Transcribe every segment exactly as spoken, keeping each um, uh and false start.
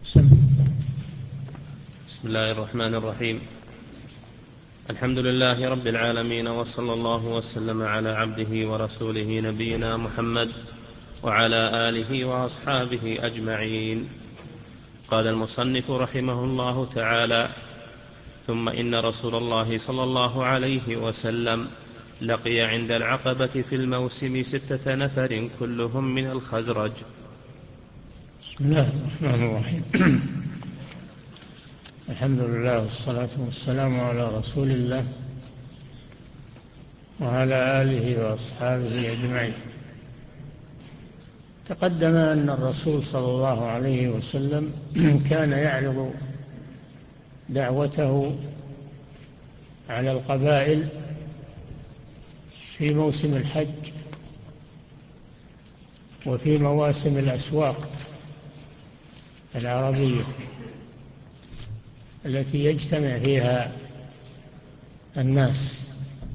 سم. بسم الله الرحمن الرحيم. الحمد لله رب العالمين، وصلى الله وسلم على عبده ورسوله نبينا محمد وعلى آله وأصحابه أجمعين. قال المصنف رحمه الله تعالى: ثم إن رسول الله صلى الله عليه وسلم لقي عند العقبة في الموسم ستة نفر كلهم من الخزرج. بسم الله الرحمن الرحيم. الحمد لله والصلاة والسلام على رسول الله وعلى آله وأصحابه أجمعين. تقدم أن الرسول صلى الله عليه وسلم كان يعرض دعوته على القبائل في موسم الحج وفي مواسم الأسواق العربية التي يجتمع فيها الناس،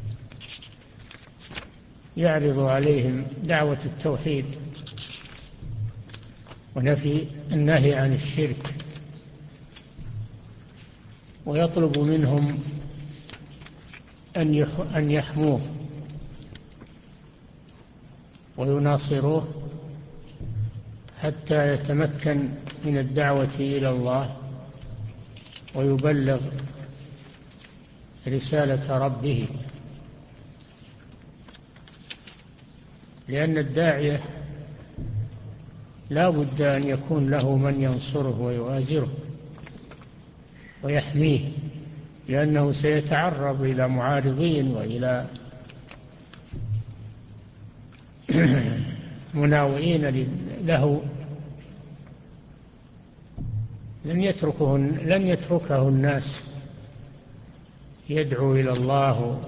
يعرض عليهم دعوة التوحيد ونفي النهي عن الشرك، ويطلب منهم أن يحموه ويناصروه حتى يتمكن من الدعوة إلى الله ويبلغ رسالة ربه، لأن الداعية لا بد أن يكون له من ينصره ويؤازره ويحميه، لأنه سيتعرض إلى معارضين وإلى مناوئين له لن يتركه لن يتركه الناس يدعو إلى الله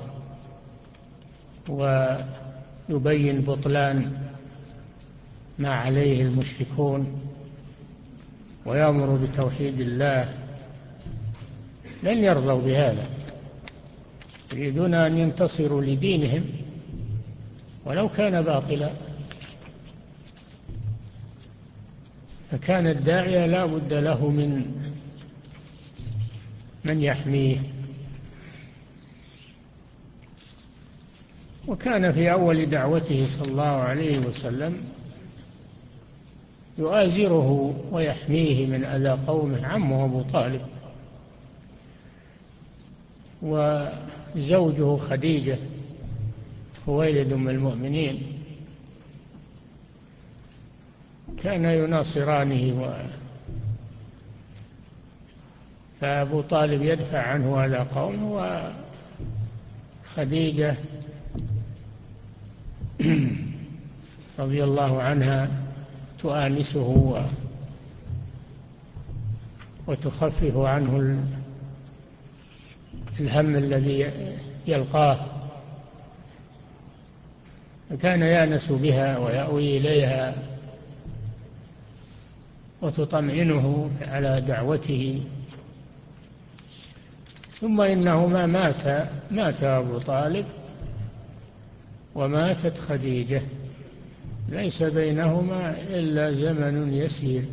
ويبين بطلان ما عليه المشركون ويأمر بتوحيد الله. لن يرضوا بهذا، يريدون أن ينتصروا لدينهم ولو كان باطلا. فكان الداعية لا بد له من من يحميه. وكان في أول دعوته صلى الله عليه وسلم يؤازره ويحميه من أذى قومه عمه أبو طالب وزوجه خديجة خويلد أم المؤمنين، كان يناصرانه و... فأبو طالب يدفع عنه أذى قومه، وخديجة رضي الله عنها تؤانسه و... وتخفف عنه الهم الذي يلقاه، فكان يأنس بها ويأوي إليها وتطمئنه على دعوته. ثم إنهما مات مات أبو طالب وماتت خديجة، ليس بينهما إلا زمن يسير،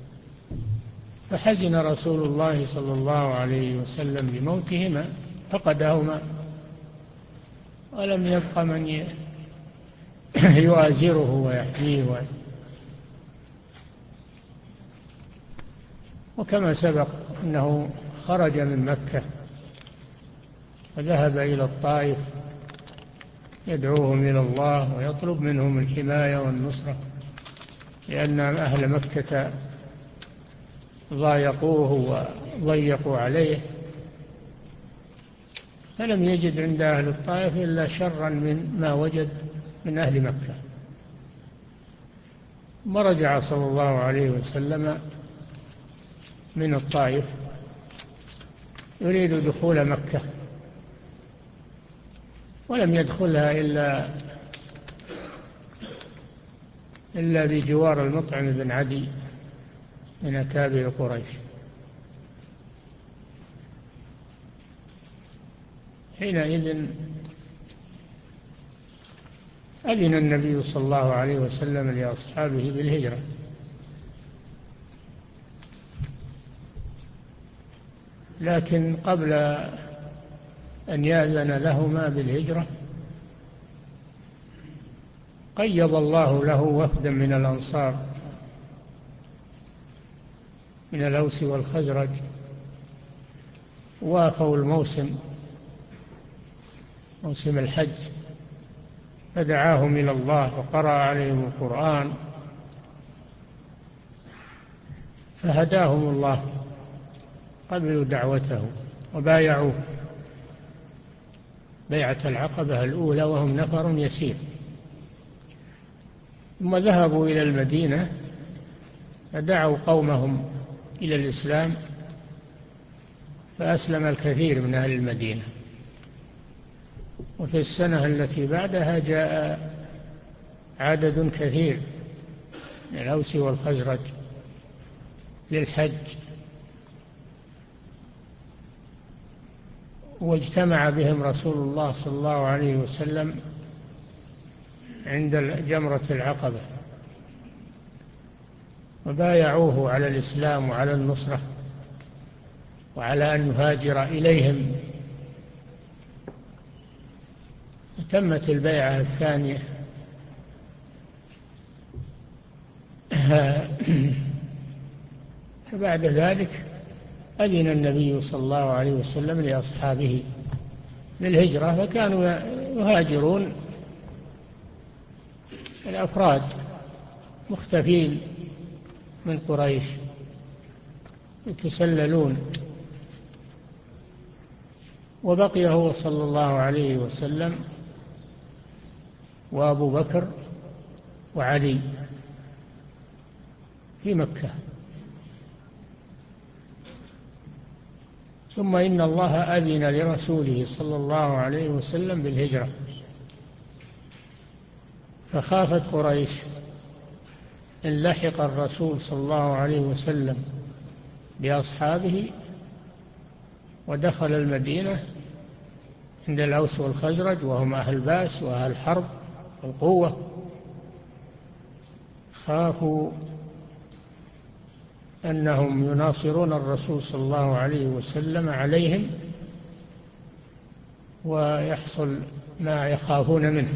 فحزن رسول الله صلى الله عليه وسلم بموتهما، فقدهما ولم يبق من يؤازره ويحميه. وكما سبق أنه خرج من مكة وذهب إلى الطائف يدعوهم إلى الله ويطلب منهم الحماية والنصرة، لأن أهل مكة ضايقوه وضيقوا عليه، فلم يجد عند أهل الطائف إلا شرا من ما وجد من أهل مكة. ورجع صلى الله عليه وسلم من الطائف يريد دخول مكة، ولم يدخلها إلا إلا بجوار المطعم بن عدي من أكابر قريش. حينئذ أذن النبي صلى الله عليه وسلم لأصحابه بالهجرة، لكن قبل أن يأذن لهما بالهجرة قيض الله له وفدا من الأنصار من الأوس والخزرج، وافوا الموسم، موسم الحج، فدعاهم إلى الله وقرأ عليهم القرآن فهداهم الله، قبلوا دعوته وبايعوه بيعة العقبة الأولى وهم نفر يسير. ثم ذهبوا إلى المدينة فدعوا قومهم إلى الإسلام، فأسلم الكثير من أهل المدينة. وفي السنة التي بعدها جاء عدد كثير من الأوس والخزرج للحج، واجتمع بهم رسول الله صلى الله عليه وسلم عند جمرة العقبة، وبايعوه على الإسلام وعلى النصرة وعلى أن يهاجر إليهم. تمت البيعة الثانية فبعد ذلك أذن النبي صلى الله عليه وسلم لأصحابه بالهجرة، فكانوا يهاجرون الأفراد مختفين من قريش يتسللون، وبقي هو صلى الله عليه وسلم وأبو بكر وعلي في مكة. ثم إن الله أذن لرسوله صلى الله عليه وسلم بالهجرة، فخافت قريش إن لحق الرسول صلى الله عليه وسلم بأصحابه ودخل المدينة عند الأوس والخزرج وهم أهل بأس وأهل حرب والقوة، خافوا أنهم يناصرون الرسول صلى الله عليه وسلم عليهم ويحصل ما يخافون منه،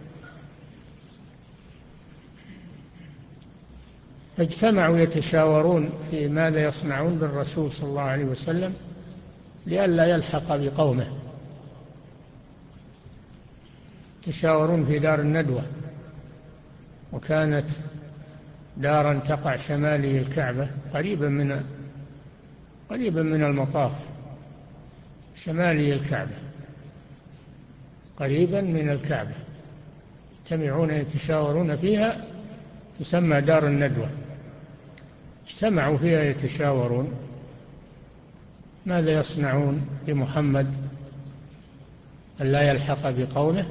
فاجتمعوا يتشاورون في ماذا يصنعون بالرسول صلى الله عليه وسلم لئلا يلحق بقومه. يتشاورون في دار الندوة، وكانت دارا تقع شمالي الكعبة قريبا من قريبا من المطاف، شمالي الكعبة قريبا من الكعبة، يجتمعون يتشاورون فيها، تسمى دار الندوة. اجتمعوا فيها يتشاورون ماذا يصنعون بمحمد أن لا يلحق بقومه.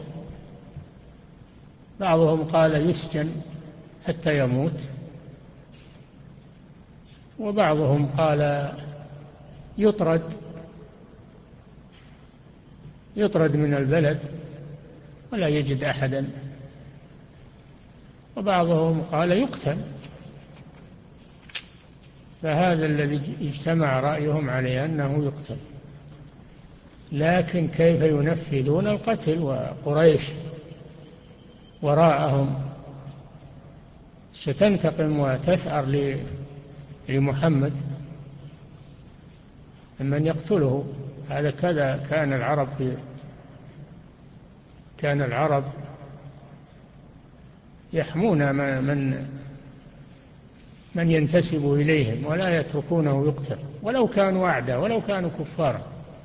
بعضهم قال يسجن حتى يموت، وبعضهم قال يطرد يطرد من البلد ولا يجد أحدا، وبعضهم قال يقتل. فهذا الذي اجتمع رأيهم عليه أنه يقتل، لكن كيف ينفذون القتل وقريش وراءهم ستنتقم وتثأر لمحمد من يقتله. هذا كذا كان العرب في كان العرب يحمون من من ينتسب إليهم ولا يتركونه يقتل ولو كانوا أعداء ولو كانوا كفارا،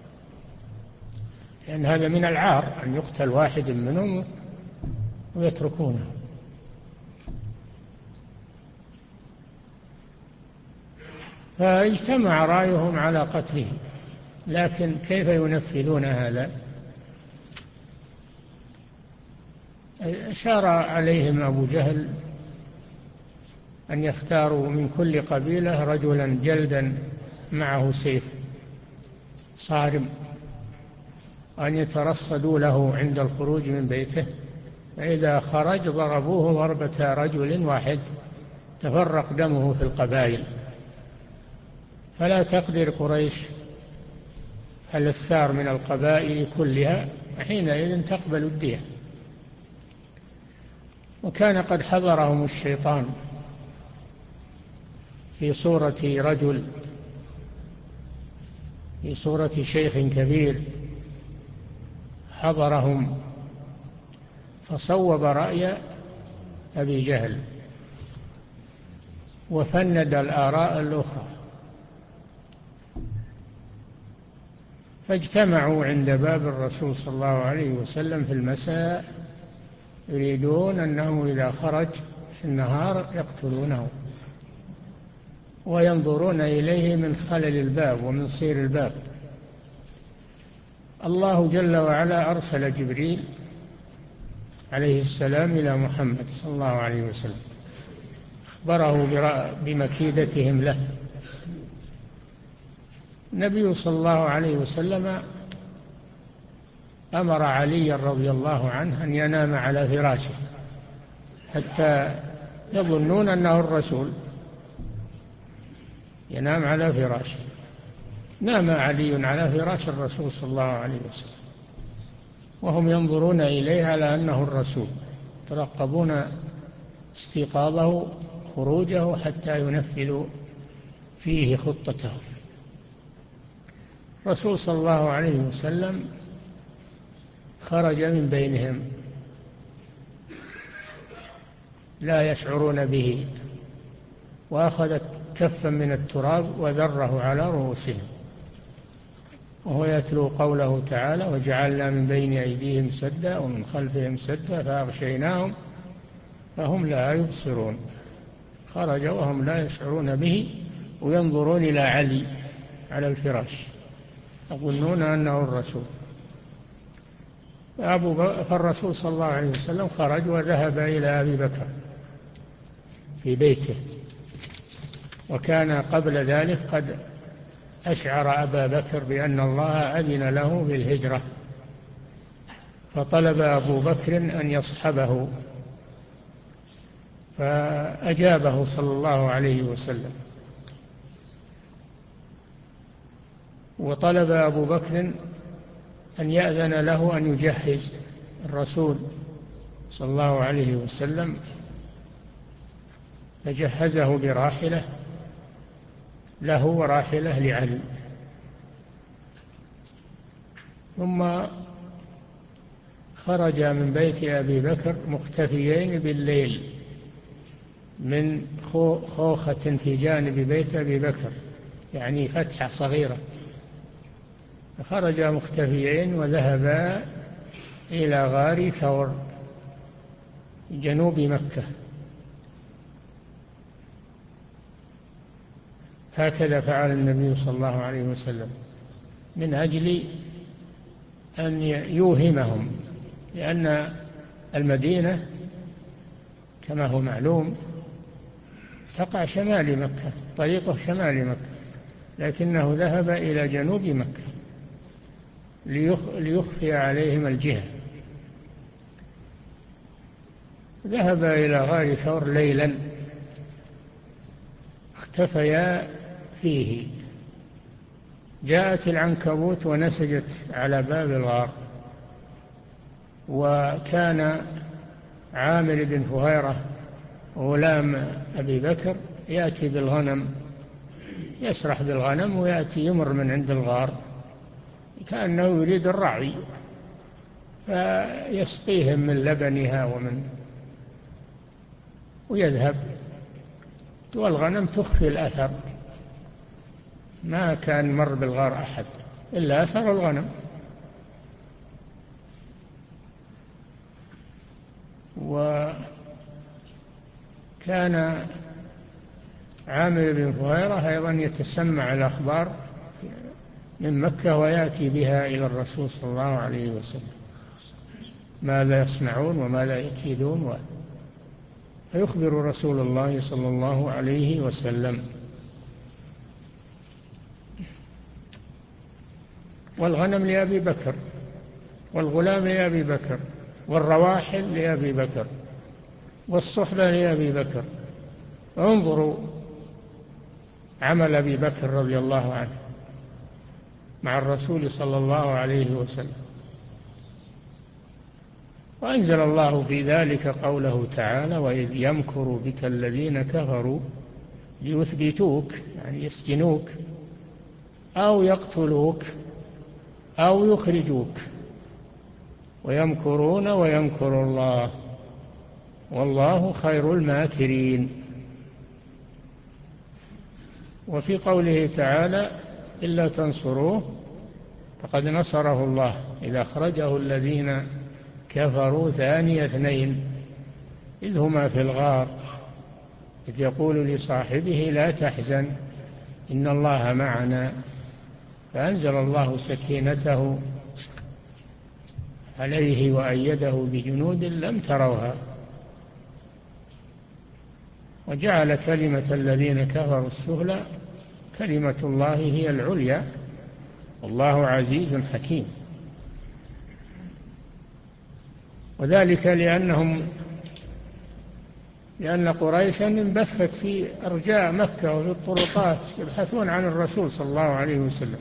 لأن هذا من العار أن يقتل واحد منهم ويتركونه. فاجتمع رأيهم على قتله، لكن كيف ينفذون هذا؟ أشار عليهم أبو جهل أن يختاروا من كل قبيلة رجلا جلدا معه سيف صارم، وأن يترصدوا له عند الخروج من بيته، فإذا خرج ضربوه ضربة رجل واحد تفرق دمه في القبائل، فلا تقدر قريش الثار من القبائل كلها، حينئذ تقبل الدية. وكان قد حضرهم الشيطان في صورة رجل، في صورة شيخ كبير، حضرهم فصوب رأي أبي جهل وفند الآراء الأخرى، فاجتمعوا عند باب الرسول صلى الله عليه وسلم في المساء يريدون أنه إذا خرج في النهار يقتلونه، وينظرون إليه من خلل الباب ومن صير الباب. الله جل وعلا أرسل جبريل عليه السلام إلى محمد صلى الله عليه وسلم، أخبره بمكيدتهم له. النبي صلى الله عليه وسلم أمر علي رضي الله عنه أن ينام على فراشه حتى يظنون أنه الرسول، ينام على فراشه. نام علي على فراش الرسول صلى الله عليه وسلم وهم ينظرون إليه على أنه الرسول، يترقبون استيقاظه خروجه حتى ينفذوا فيه خطته. الرسول صلى الله عليه وسلم خرج من بينهم لا يشعرون به، وأخذ كفا من التراب وذره على رؤوسهم وهو يتلو قوله تعالى: وجعلنا من بين أيديهم سدا ومن خلفهم سدا فأغشيناهم فهم لا يبصرون. خرج وهم لا يشعرون به وينظرون إلى علي على الفراش يظنون أنه الرسول. فالرسول صلى الله عليه وسلم خرج وذهب إلى أبي بكر في بيته، وكان قبل ذلك قد أشعر أبا بكر بأن الله أذن له بالهجرة، فطلب أبو بكر أن يصحبه فأجابه صلى الله عليه وسلم. وطلب أبو بكر أن يأذن له أن يجهز الرسول صلى الله عليه وسلم، فجهزه براحلة له وراحلة لعلي. ثم خرج من بيت أبي بكر مختفيين بالليل من خوخة في جانب بيت أبي بكر، يعني فتحة صغيرة. خرج مختفيين وذهبا إلى غار ثور جنوب مكة. هكذا فعل النبي صلى الله عليه وسلم من أجل أن يوهمهم، لأن المدينة كما هو معلوم تقع شمال مكة، طريقه شمال مكة، لكنه ذهب إلى جنوب مكة ليخفي عليهم الجهة. ذهب إلى غار ثور ليلا اختفيا فيه. جاءت العنكبوت ونسجت على باب الغار، وكان عامر بن فهيرة غلام أبي بكر يأتي بالغنم، يسرح بالغنم ويأتي يمر من عند الغار كأنه يريد الرعي، فيسقيهم من لبنها ومن ويذهب، والغنم تخفي الأثر، ما كان مر بالغار أحد إلا أثر الغنم. وكان عامر بن فهيرة أيضا يتسمع الأخبار من مكة ويأتي بها إلى الرسول صلى الله عليه وسلم، ماذا يصنعون وماذا يكيدون، فيخبر رسول الله صلى الله عليه وسلم. والغنم لأبي بكر، والغلام لأبي بكر، والرواحل لأبي بكر، والصحبة لأبي بكر. انظروا عمل أبي بكر رضي الله عنه، مع الرسول صلى الله عليه وسلم. وأنزل الله في ذلك قوله تعالى: وإذ يمكر بك الذين كفروا ليثبتوك، يعني يسجنوك أو يقتلوك أو يخرجوك، ويمكرون ويمكر الله والله خير الماكرين. وفي قوله تعالى: إلا تنصروه فقد نصره الله إذ أخرجه الذين كفروا ثاني اثنين إذ هما في الغار إذ يقول لصاحبه لا تحزن إن الله معنا، فأنزل الله سكينته عليه وأيده بجنود لم تروها، وجعل كلمة الذين كفروا السفلى كلمة الله هي العليا والله عزيز حكيم. وذلك لأنهم لأن قريشا انبثت في أرجاء مكة وفي الطرقات يبحثون عن الرسول صلى الله عليه وسلم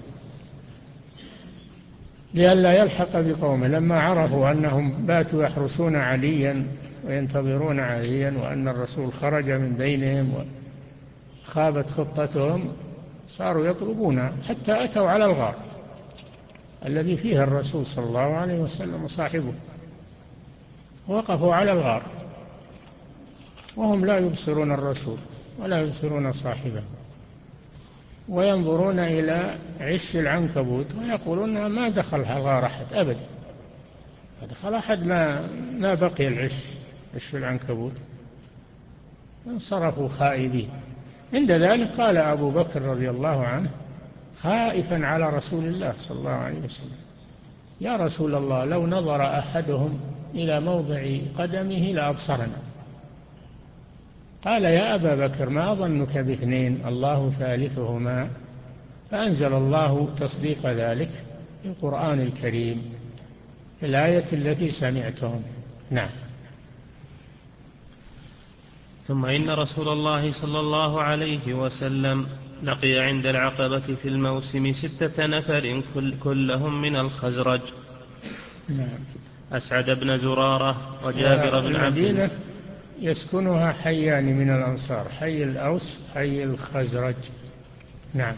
لئلا يلحق بقومه، لما عرفوا أنهم باتوا يحرسون عليا وينتظرون عليا وأن الرسول خرج من بينهم وخابت خطتهم صاروا يطلبونه حتى أتوا على الغار الذي فيه الرسول صلى الله عليه وسلم وصاحبه، وقفوا على الغار وهم لا يبصرون الرسول ولا يبصرون صاحبه، وينظرون إلى عش العنكبوت ويقولون ما دخلها الغار أحد أبدا، ما دخل أحد، ما, ما بقي العش عش العنكبوت. انصرفوا خائبين. عند ذلك قال أبو بكر رضي الله عنه خائفا على رسول الله صلى الله عليه وسلم: يا رسول الله لو نظر أحدهم إلى موضع قدمه لأبصرنا. قال: يا أبا بكر ما ظنك باثنين الله ثالثهما، فأنزل الله تصديق ذلك في القرآن الكريم في الآية التي سمعتم. نعم. ثم إن رسول الله صلى الله عليه وسلم لقي عند العقبة في الموسم ستة نفر كل كلهم من الخزرج. نعم. أسعد بن زرارة وجابر بن عبد الله. يسكنها حيان من الأنصار، حي الأوس حي الخزرج. نعم.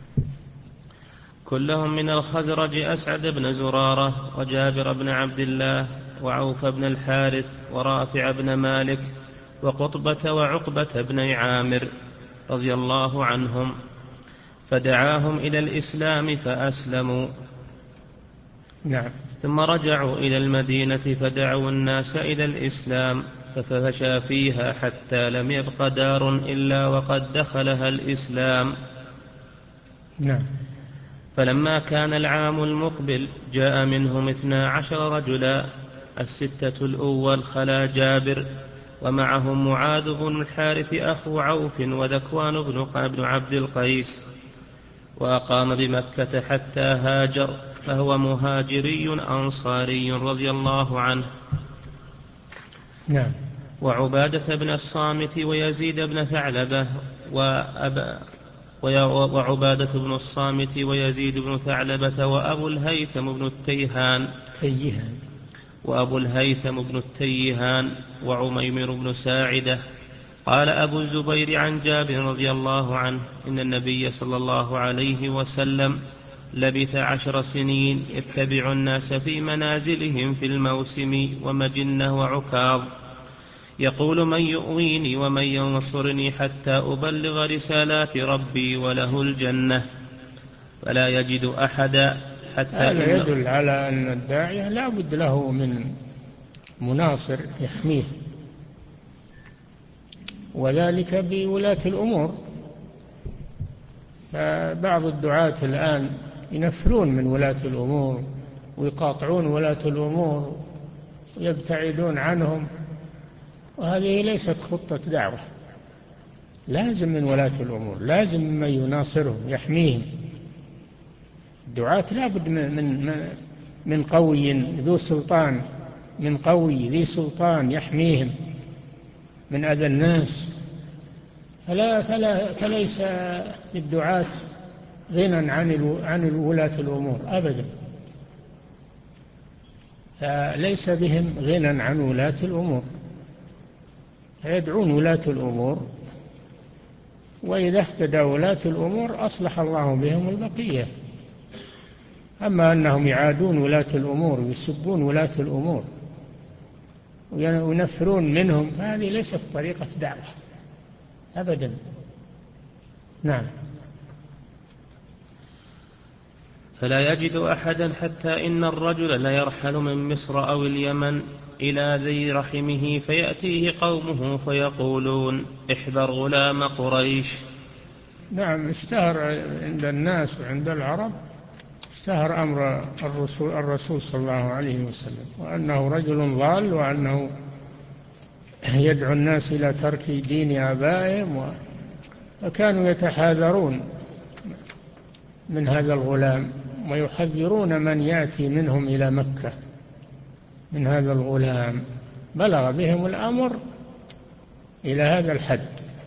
كلهم من الخزرج: أسعد بن زرارة وجابر بن عبد الله وعوف بن الحارث ورافع بن مالك وقطبة وعقبة بن عامر رضي الله عنهم، فدعاهم إلى الإسلام فأسلموا. نعم. ثم رجعوا إلى المدينة فدعوا الناس إلى الإسلام ففشى فيها حتى لم يبق دار إلا وقد دخلها الإسلام. نعم. فلما كان العام المقبل جاء منهم اثنا عشر رجلا، الستة الأول خلا جابر ومعهم معاذ بن الحارث أخو عوف وذكوان بن عبد القيس، وأقام بمكة حتى هاجر، فهو مهاجري أنصاري رضي الله عنه. نعم. وعبادة بن الصامت ويزيد بن ثعلبة وأبا وعبادة بن الصامت ويزيد بن ثعلبة وأبو الهيثم بن التيهان تيهان وأبو الهيثم بن التيهان وعميمر بن ساعدة. قال أبو الزبير عن جابر رضي الله عنه إن النبي صلى الله عليه وسلم لبث عشر سنين يتبع الناس في منازلهم في الموسم ومجنة وعكاظ، يقول من يؤويني ومن ينصرني حتى أبلغ رسالات ربي وله الجنة، فلا يجد أحدا حتى. هذا يدل على أن الداعية لا بد له من مناصر يحميه، وذلك بولاة الأمور. فبعض الدعاة الآن ينفرون من ولاة الأمور ويقاطعون ولاة الأمور ويبتعدون عنهم، وهذه ليست خطة دعوة. لازم من ولاة الأمور، لازم من يناصرهم يحميهم. الدعاة لا بد من, من, من قوي ذو سلطان، من قوي ذي سلطان يحميهم من أذى الناس. فلا فلا فليس للدعاة غنى عن عن ولاة الأمور أبدا، فليس بهم غنى عن ولاة الأمور، فيدعون ولاة الأمور، وإذا اهتدى ولاة الأمور أصلح الله بهم البقية. أما أنهم يعادون ولاة الأمور ويسبون ولاة الأمور وينفرون منهم، هذه ليست طريقة دعوة أبدا. نعم. فلا يجد أحدا حتى إن الرجل ليرحل من مصر أو اليمن إلى ذي رحمه فيأتيه قومه فيقولون احذر غلام قريش. نعم، اشتهر عند الناس وعند العرب، اشتهر أمر الرسول, الرسول صلى الله عليه وسلم، وأنه رجل ضال، وأنه يدعو الناس إلى ترك دين آبائهم، فكانوا يتحاذرون من هذا الغلام ويحذرون من يأتي منهم إلى مكة من هذا الغلام. بلغ بهم الأمر إلى هذا الحد،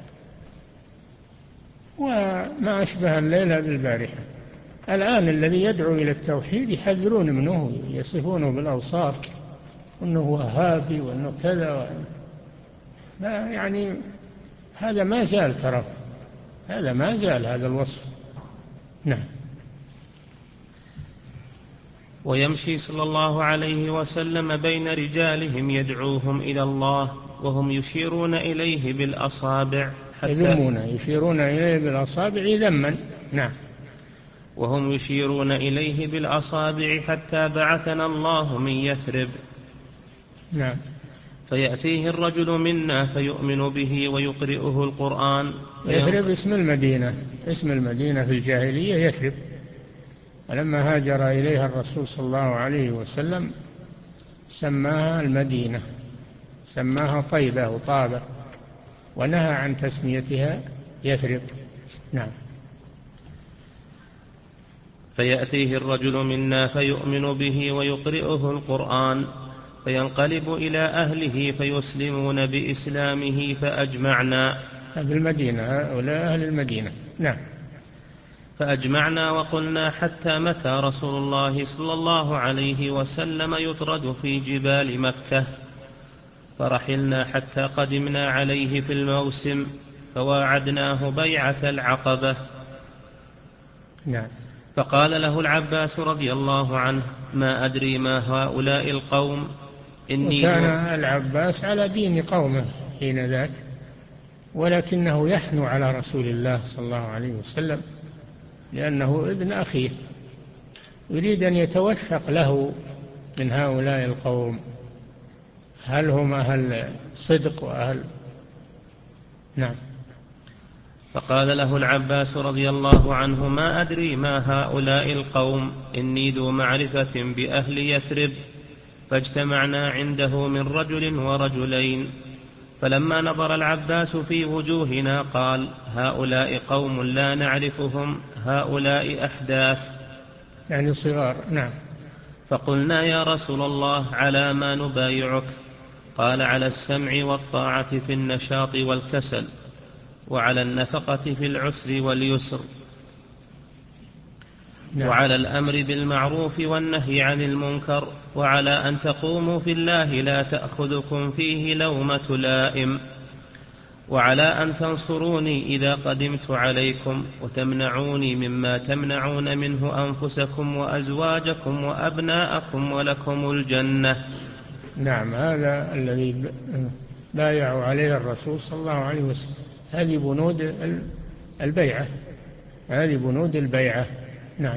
وما أشبه الليلة بالبارحة. الآن الذي يدعو إلى التوحيد يحذرون منه، يصفونه بالأوصاف، وأنه وهابي وأنه كذا، يعني هذا ما زال، ترى هذا ما زال هذا الوصف. نعم. ويمشي صلى الله عليه وسلم بين رجالهم يدعوهم إلى الله وهم يشيرون إليه بالأصابع حتى يذمون، يشيرون إليه بالأصابع ذما. نعم. وهم يشيرون إليه بالأصابع حتى بعثنا الله من يثرب. نعم. فيأتيه الرجل منا فيؤمن به ويقرئه القرآن. يثرب اسم المدينة، اسم المدينة في الجاهلية يثرب، ولما هاجر إليها الرسول صلى الله عليه وسلم سماها المدينة، سماها طيبة وطابة، ونهى عن تسميتها يثرب. نعم. فيأتيه الرجل منا فيؤمن به ويقرئه القرآن فينقلب إلى أهله فيسلمون بإسلامه فأجمعنا. أهل المدينة، هؤلاء أهل المدينة. نعم. فأجمعنا وقلنا حتى متى رسول الله صلى الله عليه وسلم يطرد في جبال مكة؟ فرحلنا حتى قدمنا عليه في الموسم فواعدناه بيعة العقبة. نعم. فقال له العباس رضي الله عنه ما أدري ما هؤلاء القوم إني. وكان العباس على دين قومه حين ذاك، ولكنه يحنو على رسول الله صلى الله عليه وسلم لأنه ابن أخيه، يريد أن يتوثق له من هؤلاء القوم، هل هم أهل صدق وأهل. نعم. فقال له العباس رضي الله عنه ما أدري ما هؤلاء القوم إني ذو معرفة بأهل يثرب. فاجتمعنا عنده من رجل ورجلين، فلما نظر العباس في وجوهنا قال هؤلاء قوم لا نعرفهم، هؤلاء أحداث يعني صغار. نعم. فقلنا يا رسول الله على ما نبايعك؟ قال على السمع والطاعة في النشاط والكسل، وعلى النفقة في العسر واليسر، نعم. وعلى الأمر بالمعروف والنهي عن المنكر، وعلى أن تقوموا في الله لا تأخذكم فيه لومة لائم، وعلى أن تنصروني إذا قدمت عليكم وتمنعوني مما تمنعون منه أنفسكم وأزواجكم وأبناءكم ولكم الجنة. نعم. هذا الذي بايعوا عليه الرسول صلى الله عليه وسلم، هذه بنود البيعة، هذه بنود البيعة. نعم.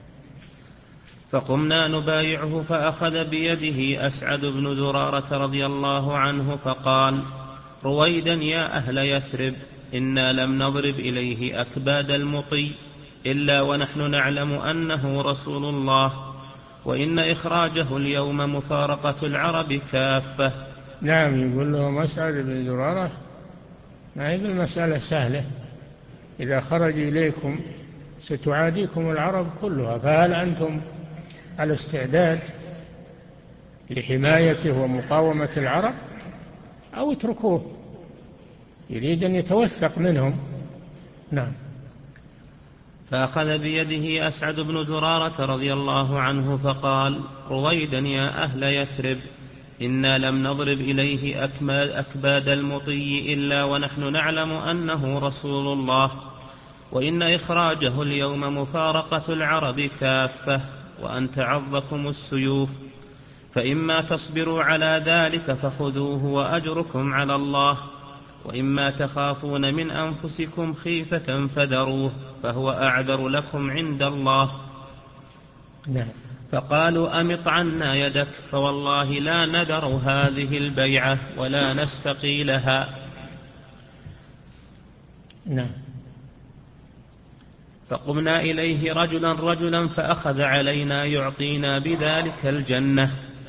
فقمنا نبايعه فأخذ بيده أسعد بن زرارة رضي الله عنه فقال رويدا يا أهل يثرب إنا لم نضرب إليه أكباد المطي إلا ونحن نعلم أنه رسول الله، وإن إخراجه اليوم مفارقة العرب كافة. نعم. يقول لهم أسعد بن زرارة ما هي المسألة سهلة، إذا خرج إليكم ستعاديكم العرب كلها، فهل أنتم على استعداد لحمايته ومقاومة العرب أو اتركوه؟ يريد أن يتوثق منهم. نعم. فأخذ بيده أسعد بن زرارة رضي الله عنه فقال: رويدا يا أهل يثرب، إنا لم نضرب إليه أكباد المطي إلا ونحن نعلم أنه رسول الله، وإن إخراجه اليوم مفارقة العرب كافة، وأن تعظكم السيوف، فإما تصبروا على ذلك فخذوه وأجركم على الله، وإما تخافون من أنفسكم خيفة فذروه، فهو أعذر لكم عند الله. نعم. فقالوا: أمط عنا يدك، فوالله لا نذر هذه البيعة ولا نستقيلها. نعم. فقمنا إليه رجلا رجلا فأخذ علينا يعطينا بذلك الجنة.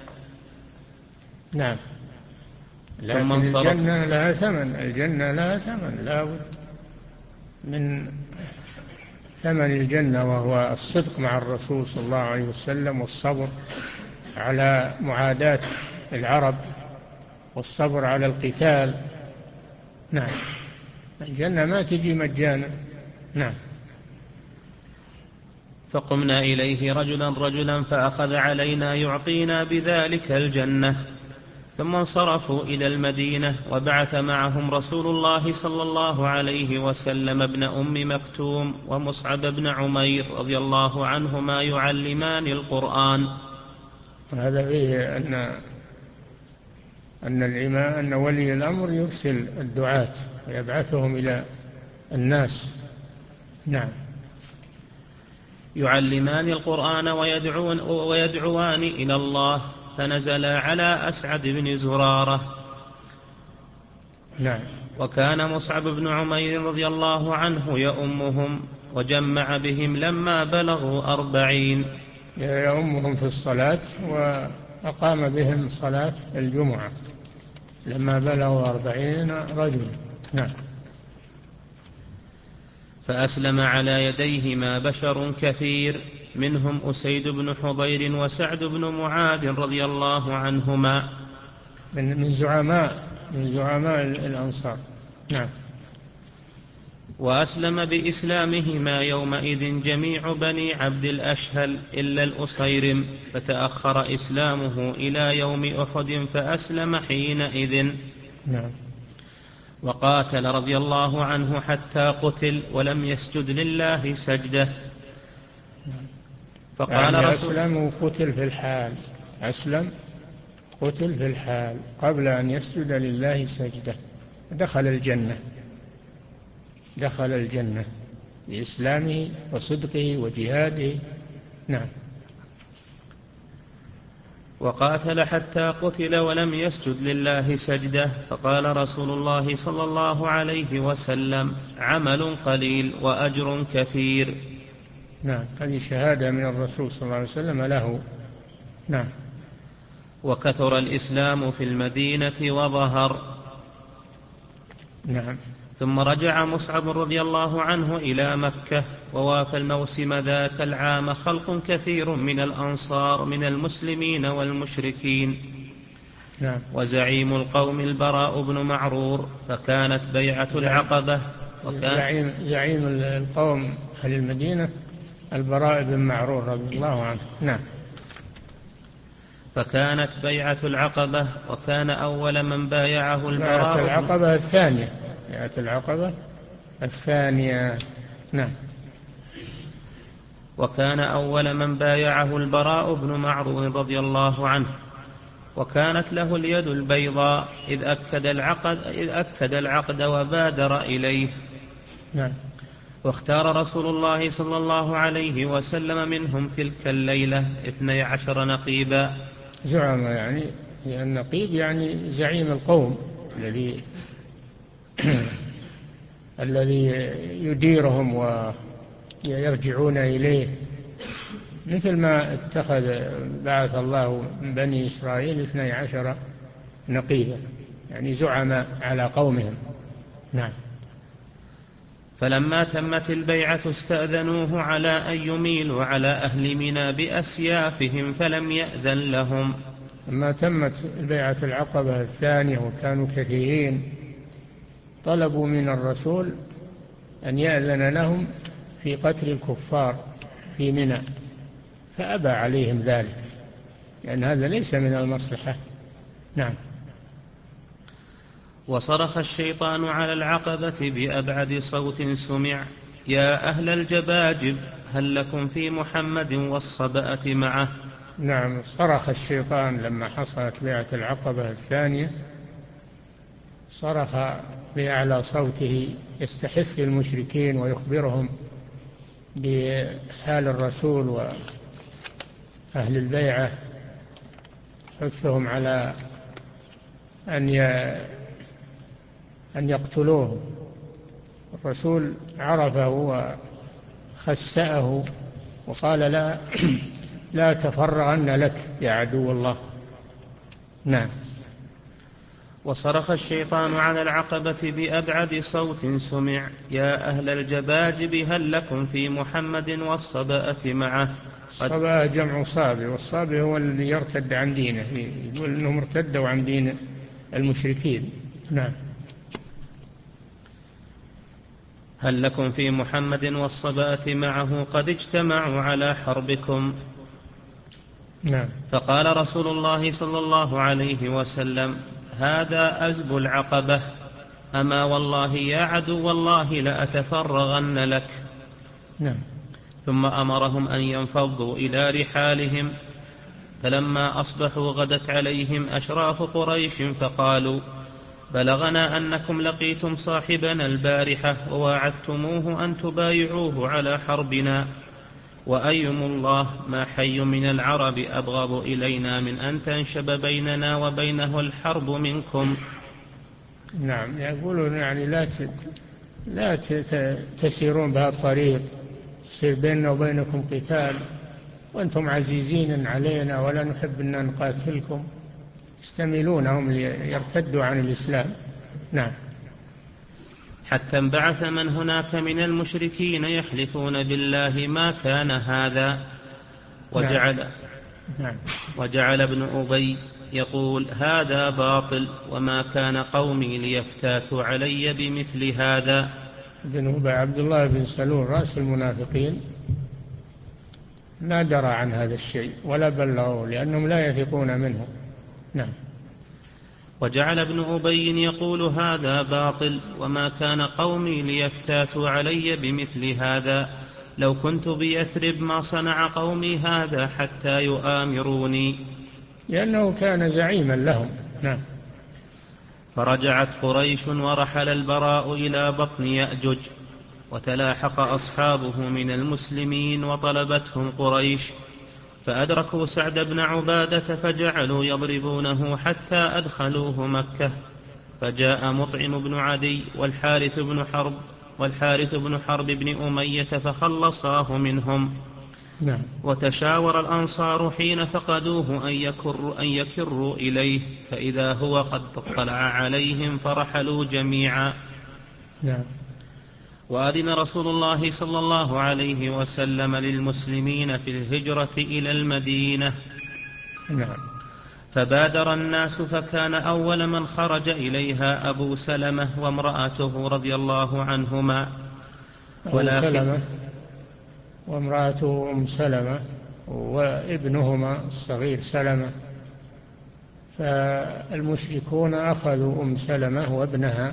نعم. لكن الجنة لها ثمن، الجنة لها ثمن، لا بد من ثمن الجنة، وهو الصدق مع الرسول صلى الله عليه وسلم، والصبر على معاداة العرب، والصبر على القتال. نعم. الجنة ما تجي مجانا. نعم. فقمنا إليه رجلا رجلا فأخذ علينا يعطينا بذلك الجنة، ثم انصرفوا إلى المدينة، وبعث معهم رسول الله صلى الله عليه وسلم ابن أم مكتوم ومصعب بن عمير رضي الله عنهما يعلمان القرآن. هذا فيه أن أن الإمام أن ولي الأمر يرسل الدعاة ويبعثهم إلى الناس. نعم. يعلمان القرآن ويدعون ويدعوان إلى الله، فنزل على أسعد بن زرارة. نعم. وكان مصعب بن عمير رضي الله عنه يؤمهم، وجمع بهم لما بلغوا أربعين، يؤمهم في الصلاة، وأقام بهم صلاة الجمعة لما بلغوا أربعين رجل. نعم. فأسلم على يديهما بشر كثير، منهم أسيد بن حضير وسعد بن معاذ رضي الله عنهما، من من زعماء من زعماء الأنصار. نعم. وأسلم بإسلامهما يومئذ جميع بني عبد الأشهل إلا الأصيرم، فتأخر إسلامه إلى يوم أحد فأسلم حينئذ. نعم. وقاتل رضي الله عنه حتى قتل ولم يسجد لله سجدة. فقال يعني أسلم وقتل في الحال، أسلم قتل في الحال قبل أن يسجد لله سجدة، دخل الجنة، دخل الجنة بإسلامه وصدقه وجهاده. نعم. وقاتل حتى قتل ولم يسجد لله سجدة، فقال رسول الله صلى الله عليه وسلم: عمل قليل وأجر كثير. نعم. هذه شهادة من الرسول صلى الله عليه وسلم له. نعم. وكثر الإسلام في المدينة وظهر. نعم. ثم رجع مصعب رضي الله عنه إلى مكة، ووافى الموسم ذاك العام خلق كثير من الأنصار من المسلمين والمشركين. نعم. وزعيم القوم البراء بن معرور، فكانت بيعة العقبة. وكان زعيم, زعيم القوم أهل المدينة البراء بن معرور رضي الله عنه. نعم. فكانت بيعة العقبة، وكان أول من بايعه البراء. بيعة العقبة الثانية، بيعة العقبة الثانية. نعم. وكان أول من بايعه البراء بن معرور رضي الله عنه، وكانت له اليد البيضاء إذ أكد العقد, إذ أكد العقد وبادر إليه. نعم. واختار رسول الله صلى الله عليه وسلم منهم تلك الليلة اثني عشر نقيبا. زعم يعني النقيب يعني زعيم القوم الذي الذي يديرهم ويرجعون إليه، مثل ما اتخذ بعث الله من بني إسرائيل اثني عشر نقيبا، يعني زعماء على قومهم. نعم. فلما تمت البيعة استأذنوه على أن يميلوا على أهل منى بأسيافهم، فلم يأذن لهم. لما تمت البيعة العقبة الثانية وكانوا كثيرين، طلبوا من الرسول أن يأذن لهم في قتل الكفار في منى، فأبى عليهم ذلك لأن هذا ليس من المصلحة. نعم. وصرخ الشيطان على العقبة بأبعد صوت سمع: يا أهل الجباجب هل لكم في محمد والصبأة معه. نعم، صرخ الشيطان لما حصلت بيعة العقبة الثانية، صرخ بأعلى صوته يستحث المشركين ويخبرهم بحال الرسول وأهل البيعة، حثهم على أن أن يقتلوه. الرسول عرفه وخسأه وقال: لا لا تفرغن لك يا عدو الله. نعم. وصرخ الشيطان على العقبة بأبعد صوت سمع: يا أهل الجباجب هل لكم في محمد والصبأة معه. الصبأة جمع صابئ، والصابئ هو الذي يرتد عن دينه، يقول أنهم ارتدوا عن دين المشركين. نعم. هل لكم في محمد والصبأة معه قد اجتمعوا على حربكم. نعم. فقال رسول الله صلى الله عليه وسلم: هذا أزب العقبة، أما والله يا عدو الله لأتفرغن لك. نعم. ثم أمرهم أن ينفضوا إلى رحالهم. فلما أصبحوا غدت عليهم أشراف قريش فقالوا: بلغنا أنكم لقيتم صاحبنا البارحة وواعدتموه أن تبايعوه على حربنا، وأيم الله ما حي من العرب أبغض إلينا من أن تنشب بيننا وبينه الحرب منكم. نعم، يقولون يعني لا لا تسيرون بهذا الطريق، يصير بيننا وبينكم قتال وأنتم عزيزين علينا ولا نحب أن نقاتلكم، يستميلونهم ليرتدوا عن الإسلام. نعم. حتى انبعث من هناك من المشركين يحلفون بالله ما كان هذا. وجعل, نعم. وجعل ابن أبي يقول: هذا باطل، وما كان قومي ليفتاتوا علي بمثل هذا. ابن أبي عبد الله بن سلول رأس المنافقين ما درى عن هذا الشيء ولا بلغوا لأنهم لا يثقون منه. نعم. وجعل ابن أبي يقول: هذا باطل، وما كان قومي ليفتاتوا علي بمثل هذا، لو كنت بيثرب ما صنع قومي هذا حتى يؤامروني. لأنه كان زعيما لهم. نعم. فرجعت قريش ورحل البراء إلى بطن يأجج، وتلاحق أصحابه من المسلمين وطلبتهم قريش، فأدركوا سعد بن عبادة فجعلوا يضربونه حتى أدخلوه مكة. فجاء مطعم بن عدي والحارث بن حرب والحارث بن حرب بن أمية فخلصاه منهم. نعم. وتشاور الأنصار حين فقدوه أن يكروا, أن يكروا إليه، فإذا هو قد اطلع عليهم فرحلوا جميعا. نعم. وأذن رسول الله صلى الله عليه وسلم للمسلمين في الهجرة إلى المدينة. نعم. فبادر الناس، فكان أول من خرج إليها أبو سلمة وامرأته رضي الله عنهما. أبو سلمة وامرأته أم سلمة وابنهما الصغير سلمة، فالمشركون أخذوا أم سلمة وابنها،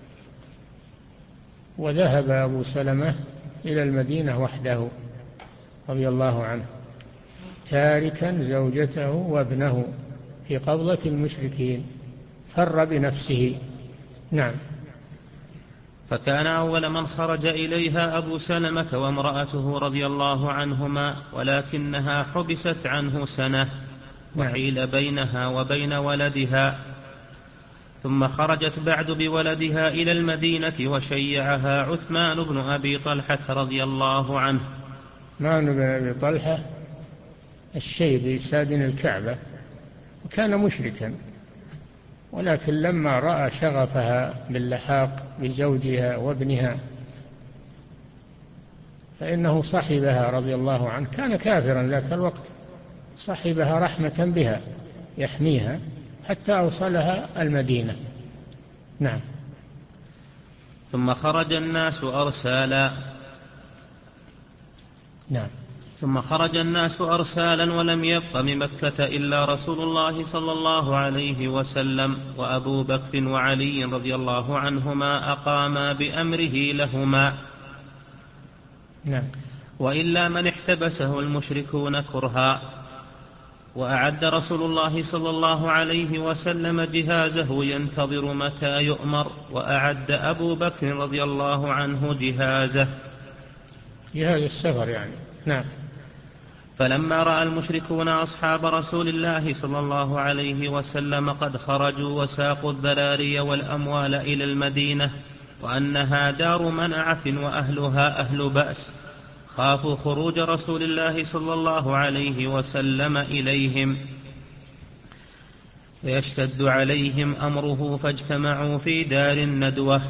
وذهب أبو سلمة إلى المدينة وحده رضي الله عنه، تاركا زوجته وابنه في قبضة المشركين، فر بنفسه. نعم. فكان أول من خرج إليها أبو سلمة وامرأته رضي الله عنهما، ولكنها حبست عنه سنة وحيل بينها وبين ولدها. ثم خرجت بعد بولدها إلى المدينة وشيعها عثمان بن أبي طلحة رضي الله عنه. عثمان بن أبي طلحة الشيبي سادن الكعبة، وكان مشركا، ولكن لما رأى شغفها باللحاق بزوجها وابنها فإنه صحبها رضي الله عنه، كان كافرا ذاك الوقت، صحبها رحمة بها يحميها حتى أوصلها المدينة. نعم. ثم خرج الناس أرسالا، نعم. ثم خرج الناس أرسالا ولم يبق من مكة إلا رسول الله صلى الله عليه وسلم وأبو بكر وعلي رضي الله عنهما أقاما بأمره لهما. نعم. وإلا من احتبسه المشركون كرها. وأعد رسول الله صلى الله عليه وسلم جهازه ينتظر متى يؤمر، وأعد أبو بكر رضي الله عنه جهازه، جهاز السفر يعني. نعم. فلما رأى المشركون أصحاب رسول الله صلى الله عليه وسلم قد خرجوا وساقوا الذراري والأموال إلى المدينة وأنها دار منعة وأهلها أهل بأس، خافوا خروج رسول الله صلى الله عليه وسلم إليهم فيشتد عليهم أمره، فاجتمعوا في دار الندوة.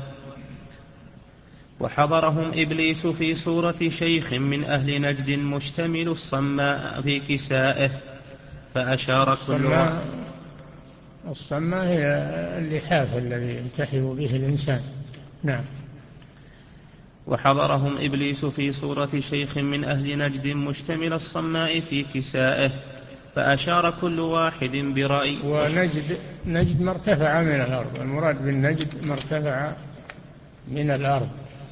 وحضرهم إبليس في صورة شيخ من أهل نجد مشتمل الصماء في كسائه، فأشار كل واحد. الصماء هي اللحاف الذي يلتحف به الإنسان. نعم. وحضرهم إبليس في صورة شيخ من أهل نجد مشتمل الصماء في كسائه، فأشار كل واحد برأي. ونجد نجد مرتفع من الأرض، المراد بالنجد مرتفع من الأرض،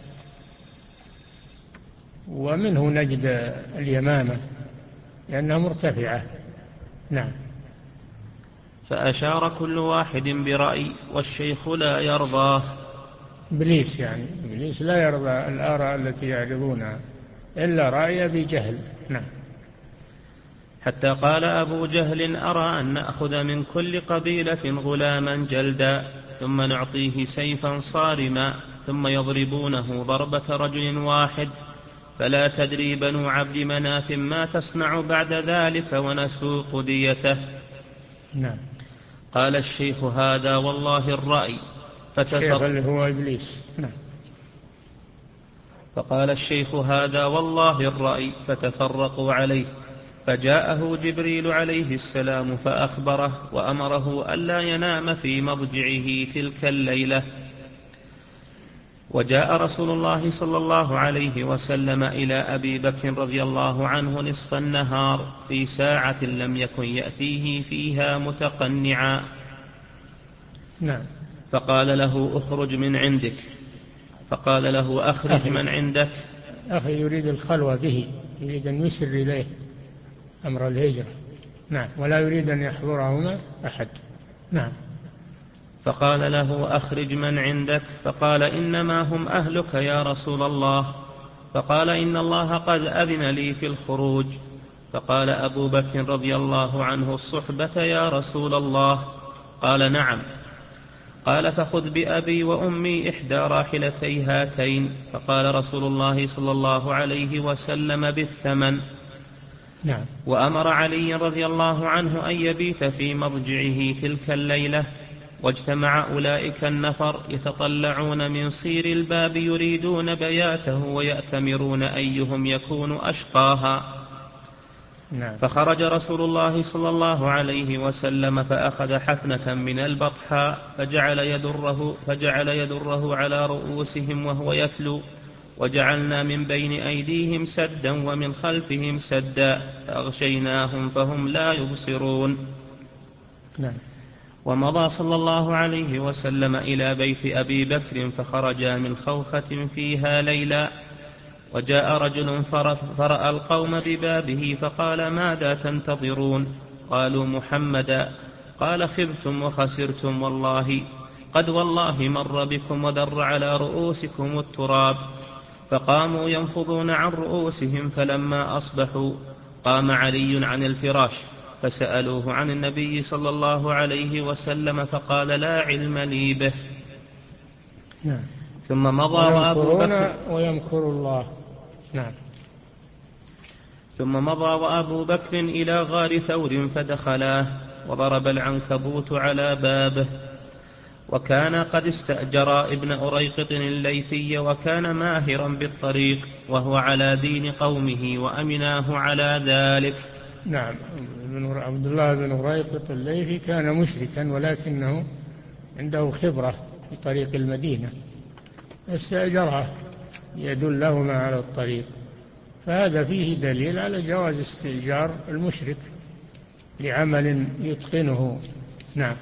ومنه نجد اليمامة لأنها مرتفعة. نعم. فأشار كل واحد برأي والشيخ لا يرضاه. إبليس يعني إبليس لا يرضى الآراء التي يعرضونها إلا رأي بجهل. نعم. حتى قال أبو جهل أرى أن نأخذ من كل قبيلة غلاما جلدا ثم نعطيه سيفا صارما ثم يضربونه ضربة رجل واحد، فلا تدري بنو عبد مناف ما تصنع بعد ذلك ونسوق ديته. نعم. قال الشيخ هذا والله الرأي، الشيخ اللي هو إبليس. نعم. فقال الشيخ هذا والله الرأي، فتفرقوا عليه، فجاءه جبريل عليه السلام فأخبره وأمره ألا ينام في مضجعه تلك الليلة. وجاء رسول الله صلى الله عليه وسلم إلى أبي بكر رضي الله عنه نصف النهار في ساعة لم يكن يأتيه فيها متقنعا. نعم. فقال له أخرج من عندك، فقال له أخرج أخي. من عندك. أخي يريد الخلوة به، يريد أن يسر إليه أمر الهجرة. نعم. ولا يريد أن يحضرهما أحد. نعم. فقال له أخرج من عندك، فقال إنما هم أهلك يا رسول الله. فقال إن الله قد أذن لي في الخروج. فقال أبو بكر رضي الله عنه الصحبة يا رسول الله؟ قال نعم. قال فخذ بأبي وأمي إحدى راحلتي هاتين. فقال رسول الله صلى الله عليه وسلم بالثمن. نعم. وأمر علي رضي الله عنه أن يبيت في مضجعه تلك الليلة. واجتمع أولئك النفر يتطلعون من صير الباب يريدون بياته ويأتمرون أيهم يكون أشقاها. نعم. فخرج رسول الله صلى الله عليه وسلم فأخذ حفنة من البطحاء فجعل يدره, فجعل يدره على رؤوسهم وهو يتلو، وجعلنا من بين أيديهم سدا ومن خلفهم سدا فأغشيناهم فهم لا يبصرون. نعم. ومضى صلى الله عليه وسلم إلى بيت أبي بكر فخرجا من خوخة فيها ليلا. وجاء رجل فرأى القوم ببابه فقال ماذا تنتظرون؟ قالوا محمدا. قال خبتم وخسرتم والله، قد والله مر بكم وذر على رؤوسكم التراب. فقاموا ينفضون عن رؤوسهم، فلما أصبحوا قام علي عن الفراش فسألوه عن النبي صلى الله عليه وسلم فقال لا علم لي به. نعم. ثم مضى وأبو بكر ويمكر الله. نعم. ثم مضى وأبو بكر إلى غار ثور فدخلاه وضرب العنكبوت على بابه. وكان قد استأجر ابن أريقط الليثي وكان ماهرا بالطريق وهو على دين قومه وأمناه على ذلك. نعم. عبد الله بن أريقط الليثي كان مشركا ولكنه عنده خبرة في طريق المدينة، استأجره يدلهما على الطريق، فهذا فيه دليل على جواز استئجار المشرك لعمل يتقنه. نعم.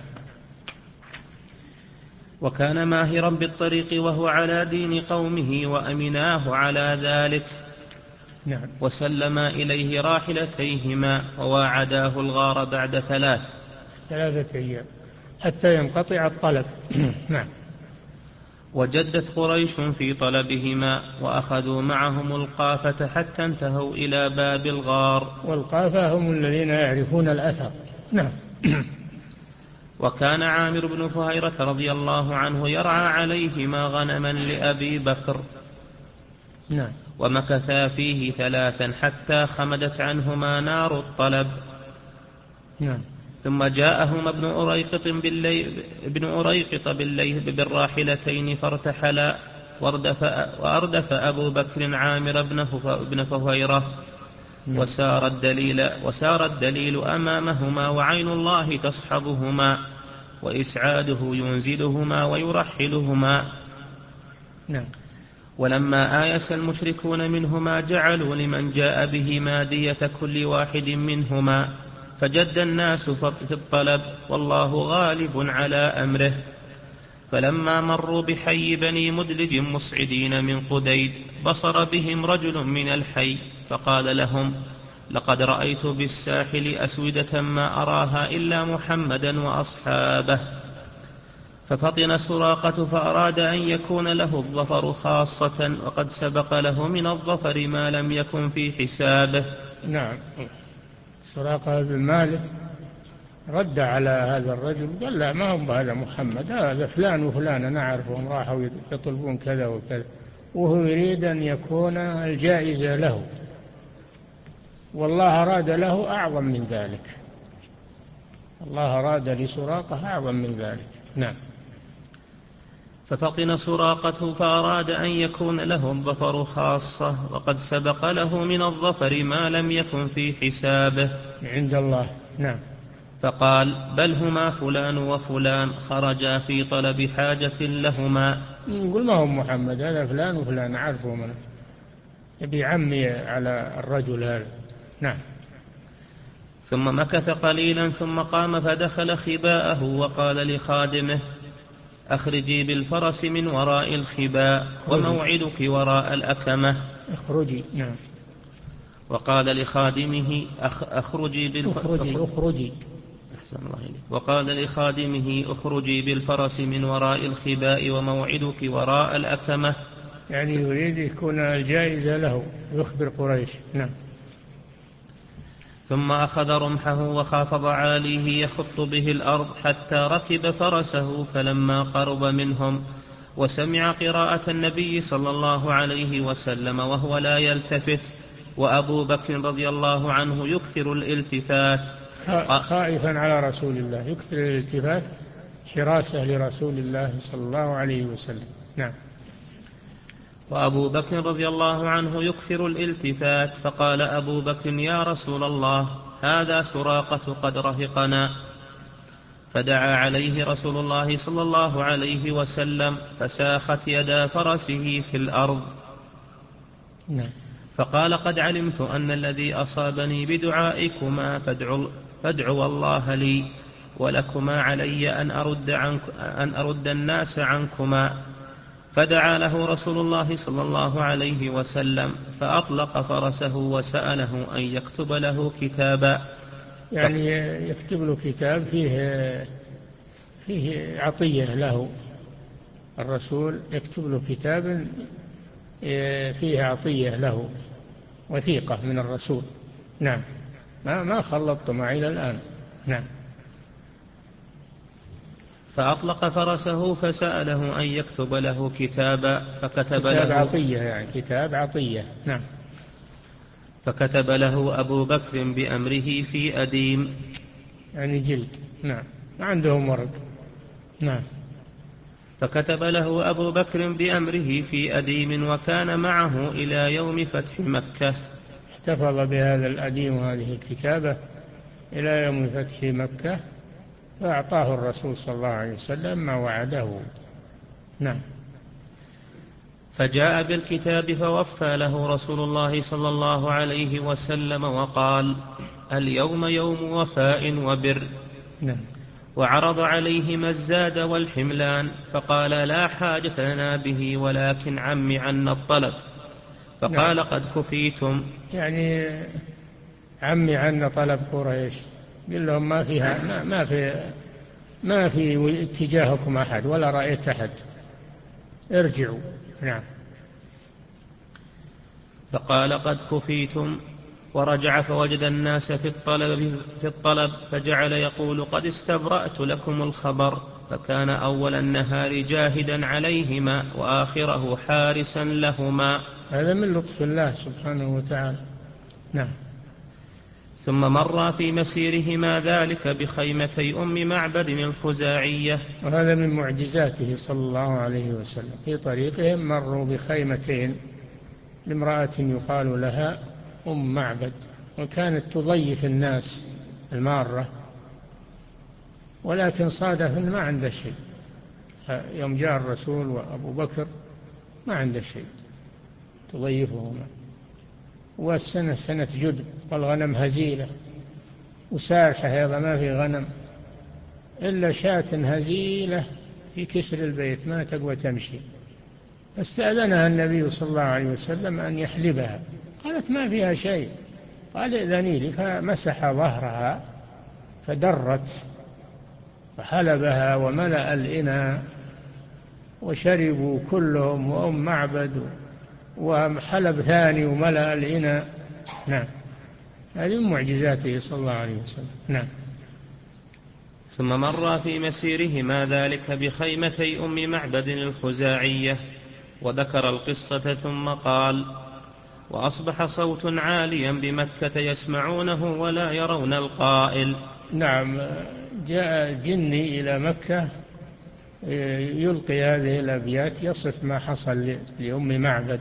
وكان ماهرا بالطريق وهو على دين قومه وأمناه على ذلك. نعم. وسلما إليه راحلتيهما وواعداه الغار بعد ثلاث ثلاثة أيام حتى ينقطع الطلب. نعم. وجدت قريش في طلبهما وأخذوا معهم القافة حتى انتهوا إلى باب الغار. والقافة هم الذين يعرفون الأثر. نعم. وكان عامر بن فهيرة رضي الله عنه يرعى عليهما غنما لأبي بكر. نعم. ومكثا فيه ثلاثا حتى خمدت عنهما نار الطلب. نعم. ثم جاءهما ابن أريقط بالليل, ابن أريقط بالليل بالراحلتين فارتحلا. واردف, وأردف أبو بكر عامر بن فهيرة. وسار الدليل, وسار الدليل أمامهما وعين الله تصحبهما وإسعاده ينزلهما ويرحلهما. نعم. ولما آيس المشركون منهما جعلوا لمن جاء بهما دية كل واحد منهما فجد الناس في الطلب والله غالب على أمره. فلما مروا بحي بني مدلج مصعدين من قديد بصر بهم رجل من الحي فقال لهم لقد رأيت بالساحل أسودة ما أراها إلا محمدا وأصحابه. ففطن سراقة فأراد أن يكون له الظفر خاصة وقد سبق له من الظفر ما لم يكن في حسابه. نعم. سراقة بن مالك رد على هذا الرجل قال لا ما هو هذا محمد، هذا فلان وفلان أنا أعرفهم راحوا يطلبون كذا وكذا، وهو يريد أن يكون الجائزة له، والله أراد له أعظم من ذلك، الله أراد لسراقة أعظم من ذلك. نعم. ففطن سراقة فأراد أن يكون له الظفر خاصة وقد سبق له من الظفر ما لم يكن في حسابه عند الله. نعم. فقال بل هما فلان وفلان خرجا في طلب حاجة لهما. نقول ما هو محمد، هذا فلان وفلان أعرفه منه، يبي عمي على الرجل هذا. نعم. ثم مكث قليلا ثم قام فدخل خباءه وقال لخادمه أخرجي بالفرس من وراء الخباء وموعدك وراء الأكمة. اخرجي. نعم. وقال لخادمه أخ أخرجي بالفرس أخرجي. أخرجي. أحسن الله إليك. وقال لخادمه أخرجي بالفرس من وراء الخباء وموعدك وراء الأكمة، يعني يريد يكون الجائزة له يخبر قريش. نعم. ثم أخذ رمحه وخافض عاليه يخط به الأرض حتى ركب فرسه. فلما قرب منهم وسمع قراءة النبي صلى الله عليه وسلم وهو لا يلتفت وأبو بكر رضي الله عنه يكثر الالتفات خائفا على رسول الله، يكثر الالتفات حراسة لرسول الله صلى الله عليه وسلم. نعم. وأبو بكر رضي الله عنه يكثر الالتفات فقال أبو بكر يا رسول الله هذا سراقة قد رهقنا. فدعا عليه رسول الله صلى الله عليه وسلم فساخت يدا فرسه في الأرض. نعم. فقال قد علمت أن الذي أصابني بدعائكما فادعوا, فادعوا الله لي ولكما علي أن أرد, عنك أن أرد الناس عنكما. فدعا له رسول الله صلى الله عليه وسلم فأطلق فرسه وسأله أن يكتب له كتابا، يعني يكتب له كتاب فيه فيه عطية له، الرسول يكتب له كتابا فيه عطية له، وثيقة من الرسول. نعم. ما ما خلطت معي إلى الآن. نعم. فأطلق فرسه فسأله أن يكتب له كتابا فكتب كتاب له عطية، يعني كتاب عطية. نعم. فكتب له أبو بكر بأمره في أديم، يعني جلد. نعم. ما عندهم ورق. نعم. فكتب له أبو بكر بأمره في أديم وكان معه إلى يوم فتح مكة. احتفظ بهذا الأديم وهذه الكتابة إلى يوم فتح مكة، فأعطاه الرسول صلى الله عليه وسلم ما وعده. نعم. فجاء بالكتاب فوفى له رسول الله صلى الله عليه وسلم وقال: اليوم يوم وفاء وبر. نعم. وعرض عليهما الزاد والحملان فقال: لا حاجة لنا به، ولكن عم عنا الطلب. فقال: نعم. قد كفيتم. يعني عمي عنا طلب قريش، قل لهم ما فيها ما, ما في ما في اتجاهكم أحد ولا رأيت أحد، ارجعوا. نعم. فقال: قد كفيتم. ورجع فوجد الناس في الطلب, في الطلب فجعل يقول: قد استبرأت لكم الخبر. فكان أول النهار جاهدا عليهما وآخره حارسا لهما. هذا من لطف الله سبحانه وتعالى. نعم. ثم مر في مسيرهما ذلك بخيمتي أم معبد الخزاعية. وهذا من معجزاته صلى الله عليه وسلم. في طريقهم مروا بخيمتين لامرأة يقال لها أم معبد، وكانت تضيف الناس المارة، ولكن صادف ما عنده شيء. يوم جاء الرسول وأبو بكر ما عنده شيء تضيفهما، والسنة سنة جدب والغنم هزيلة وسارحة، هذا ما في غنم إلا شاة هزيلة في كسر البيت ما تقوى تمشي. فاستأذنها النبي صلى الله عليه وسلم أن يحلبها، قالت ما فيها شيء. قال: ائذني لي. فمسح ظهرها فدرت وحلبها وملأ الإناء وشربوا كلهم، وأم معبد وحلب ثاني وملأ الإناء. نعم. هذه من معجزاته صلى الله عليه وسلم. نعم. ثم مر في مسيرهما ذلك بخيمتي أم معبد الخزاعية، وذكر القصة ثم قال: وأصبح صوت عاليا بمكة يسمعونه ولا يرون القائل. نعم. جاء جني إلى مكة يلقي هذه الأبيات يصف ما حصل لأم معبد،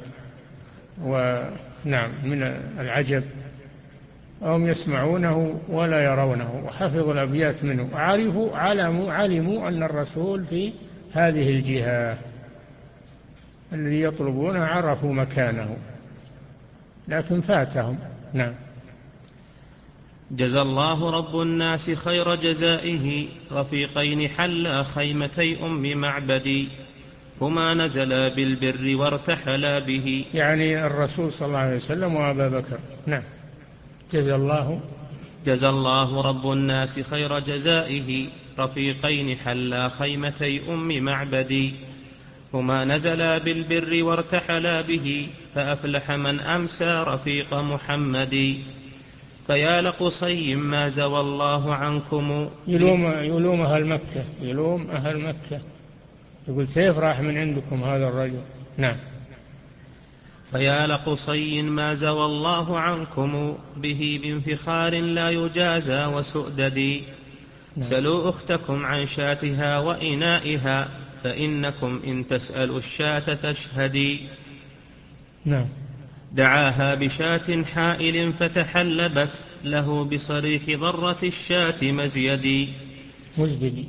ونعم من العجب هم يسمعونه ولا يرونه، وحفظوا الأبيات منه، وعرفوا علموا, علموا أن الرسول في هذه الجهة الذي يطلبونه، عرفوا مكانه لكن فاتهم. نعم. جزى الله رب الناس خير جزائه رفيقين حلا خيمتي أم معبد، هما نزلا بالبر وارتحلا به. يعني الرسول صلى الله عليه وسلم وأبا بكر. نعم. جزى الله جزى الله رب الناس خير جزائه رفيقين حلا خيمتي أم معبد، هما نزلا بالبر وارتحلا به، فأفلح من أمسى رفيق محمد. فيا لقصي ما زوى الله عنكم. يلوم, يلوم أهل مكة، يلوم أهل مكة، يقول سيف راح من عندكم هذا الرجل. نعم. فيا لقصي ما زوى الله عنكم به من فخار لا يجازى وسؤدد. نعم. سلوا أختكم عن شاتها وإنائها، فإنكم إن تسألوا الشاة تشهدي. نعم. دعاها بشاة حائل فتحلبت له بصريح ضرة الشاة مزيدي. مزبدي.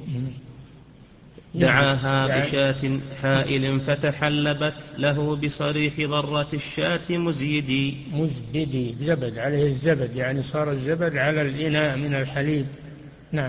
دعاها بشاة حائل فتحلبت له بصريح ضرة الشاة مزيدي. مزبدي زبد عليه الزبد، يعني صار الزبد على الإناء من الحليب. نعم.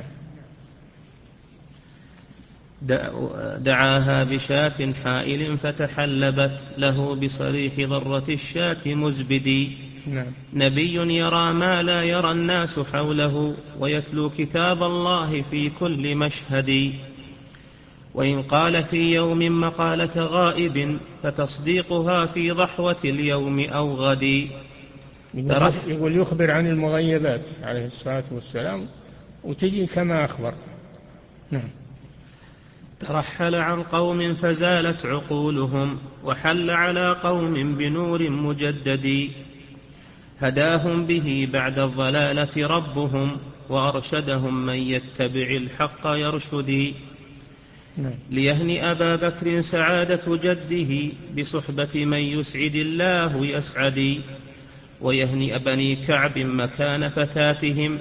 دعاها بشاة حائل فتحلبت له بصريح ضرة الشاة مزبدي. نعم. نبي يرى ما لا يرى الناس حوله، ويتلو كتاب الله في كل مشهد. وإن قال في يوم مقالة غائب، فتصديقها في ضحوة اليوم أو غد. يقول يخبر عن المغيبات عليه الصلاة والسلام وتجي كما أخبر. نعم. ترحل عن قوم فزالت عقولهم، وحل على قوم بنور مجدد. هداهم به بعد الضلالة ربهم، وأرشدهم من يتبع الحق يرشد. نعم. ليهنئ أبا بكر سعادة جده، بصحبة من يسعد الله يسعد. ويهنئ بني كعب مكان فتاتهم،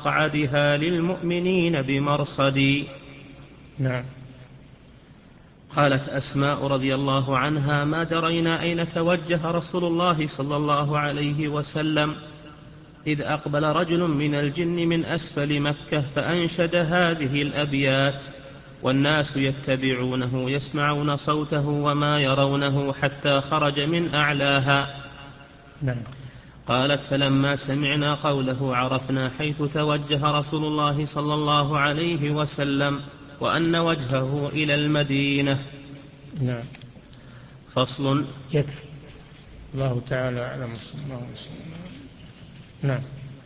ومقعدها للمؤمنين بمرصد. نعم. قالت أسماء رضي الله عنها: ما درينا أين توجه رسول الله صلى الله عليه وسلم إذ أقبل رجل من الجن من أسفل مكة فأنشد هذه الأبيات: والناس يتبعونه يسمعون صوته وما يرونه حتى خرج من أعلاها. نعم. قالت: فلما سمعنا قوله عرفنا حيث توجه رسول الله صلى الله عليه وسلم وأن وجهه إلى المدينة. نعم. فصل. يكفي. الله تعالى أعلم. صلى الله عليه وسلم. نعم.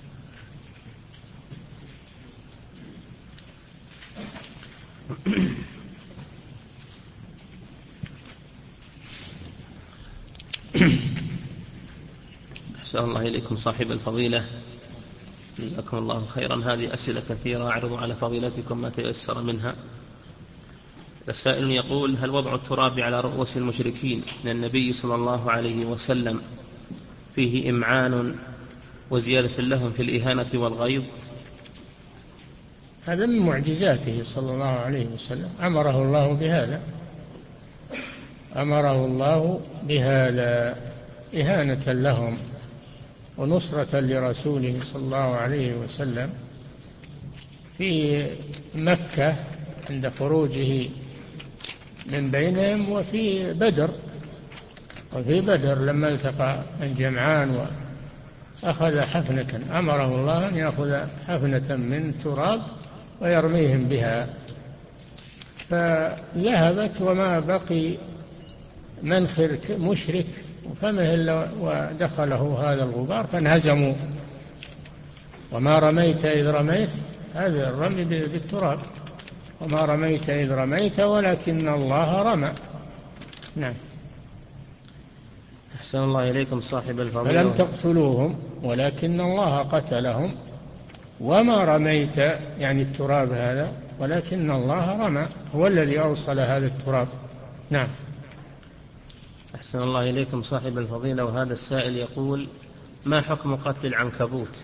أحسن الله إليكم صاحب الفضيلة، جزاكم الله خيرا. هذه أسئلة كثيرة أعرض على فضيلتكم ما تيسر منها. السائل يقول: هل وضع التراب على رؤوس المشركين من النبي صلى الله عليه وسلم فيه إمعان وزيادة لهم في الإهانة والغيظ؟ هذا من معجزاته صلى الله عليه وسلم، أمره الله بهذا، أمره الله بهذا إهانة لهم ونصرة لرسوله صلى الله عليه وسلم في مكة عند خروجه من بينهم، وفي بدر وفي بدر لما التقى الجمعان وأخذ حفنة، أمره الله أن يأخذ حفنة من تراب ويرميهم بها، فذهبت وما بقي منخر مشرك وفمه إلا ودخله هذا الغبار فانهزموا. وما رميت إذ رميت، هذا الرمي بالتراب، وما رميت إذ رميت ولكن الله رمى. نعم. أحسن الله إليكم صاحب الفضيلة. فلم تقتلوهم ولكن الله قتلهم، وما رميت يعني التراب هذا ولكن الله رمى، هو الذي أوصل هذا التراب. نعم. أحسن الله إليكم صاحب الفضيلة. وهذا السائل يقول: ما حكم قتل العنكبوت؟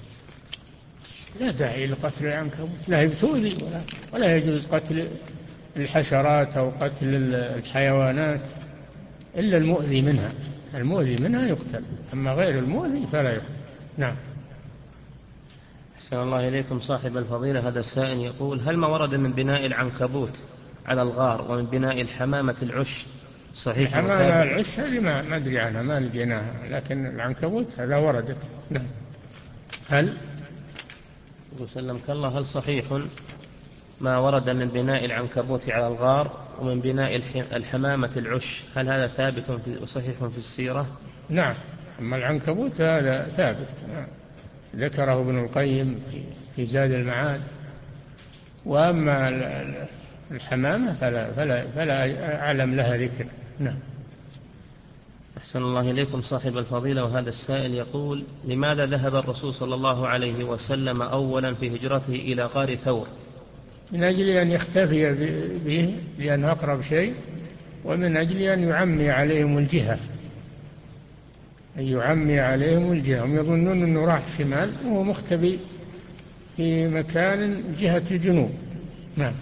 لا داعي لقتل العنكبوت، لا بتؤذي ولا, ولا يجوز قتل الحشرات أو قتل الحيوانات إلا المؤذي منها، المؤذي منها يقتل، أما غير المؤذي فلا يقتل. نعم. أحسن الله إليكم صاحب الفضيلة. هذا السائل يقول: هل ما ورد من بناء العنكبوت على الغار ومن بناء الحمامة العش صحيح؟ الحمامة العش هذه ما ما أدري عنها، ما لقيناها، لكن العنكبوت هذا وردت. نعم. هل وسلمك الله، هل صحيح ما ورد من بناء العنكبوت على الغار ومن بناء الحمامة العش، هل هذا ثابت وصحيح في السيرة؟ نعم. أما العنكبوت هذا ثابت، ذكره ابن القيم في زاد المعاد، وأما الحمامة فلا, فلا, فلا أعلم لها ذكر. نعم. أحسن الله إليكم صاحب الفضيلة. وهذا السائل يقول: لماذا ذهب الرسول صلى الله عليه وسلم أولا في هجرته إلى غار ثور؟ من أجل أن يختفي به لأنه أقرب شيء، ومن أجل أن يعمي عليهم الجهة، أن يعمي عليهم الجهة، هم يظنون أنه راح شمال وهو مختفي في مكان جهة الجنوب. نعم.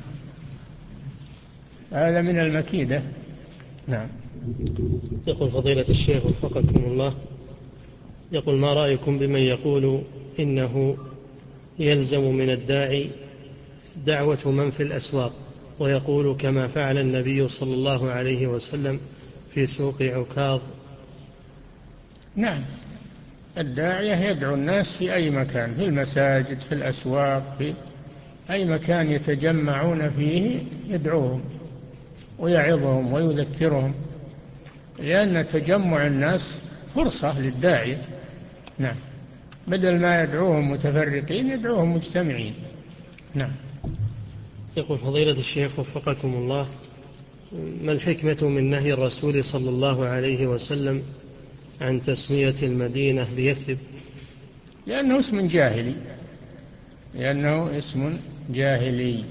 هذا من المكيدة. نعم. يقول فضيلة الشيخ وفقكم الله، يقول: ما رأيكم بمن يقول إنه يلزم من الداعي دعوة من في الأسواق، ويقول كما فعل النبي صلى الله عليه وسلم في سوق عكاظ؟ نعم. الداعية يدعو الناس في أي مكان، في المساجد، في الأسواق، في أي مكان يتجمعون فيه يدعوهم ويعظهم ويذكرهم، لأن تجمع الناس فرصة للداعية. نعم. بدل ما يدعوهم متفرقين يدعوهم مجتمعين. نعم. يقول فضيلة الشيخ وفقكم الله: ما الحكمة من نهي الرسول صلى الله عليه وسلم عن تسمية المدينة بيثرب؟ لأنه اسم جاهلي، لأنه اسم جاهلي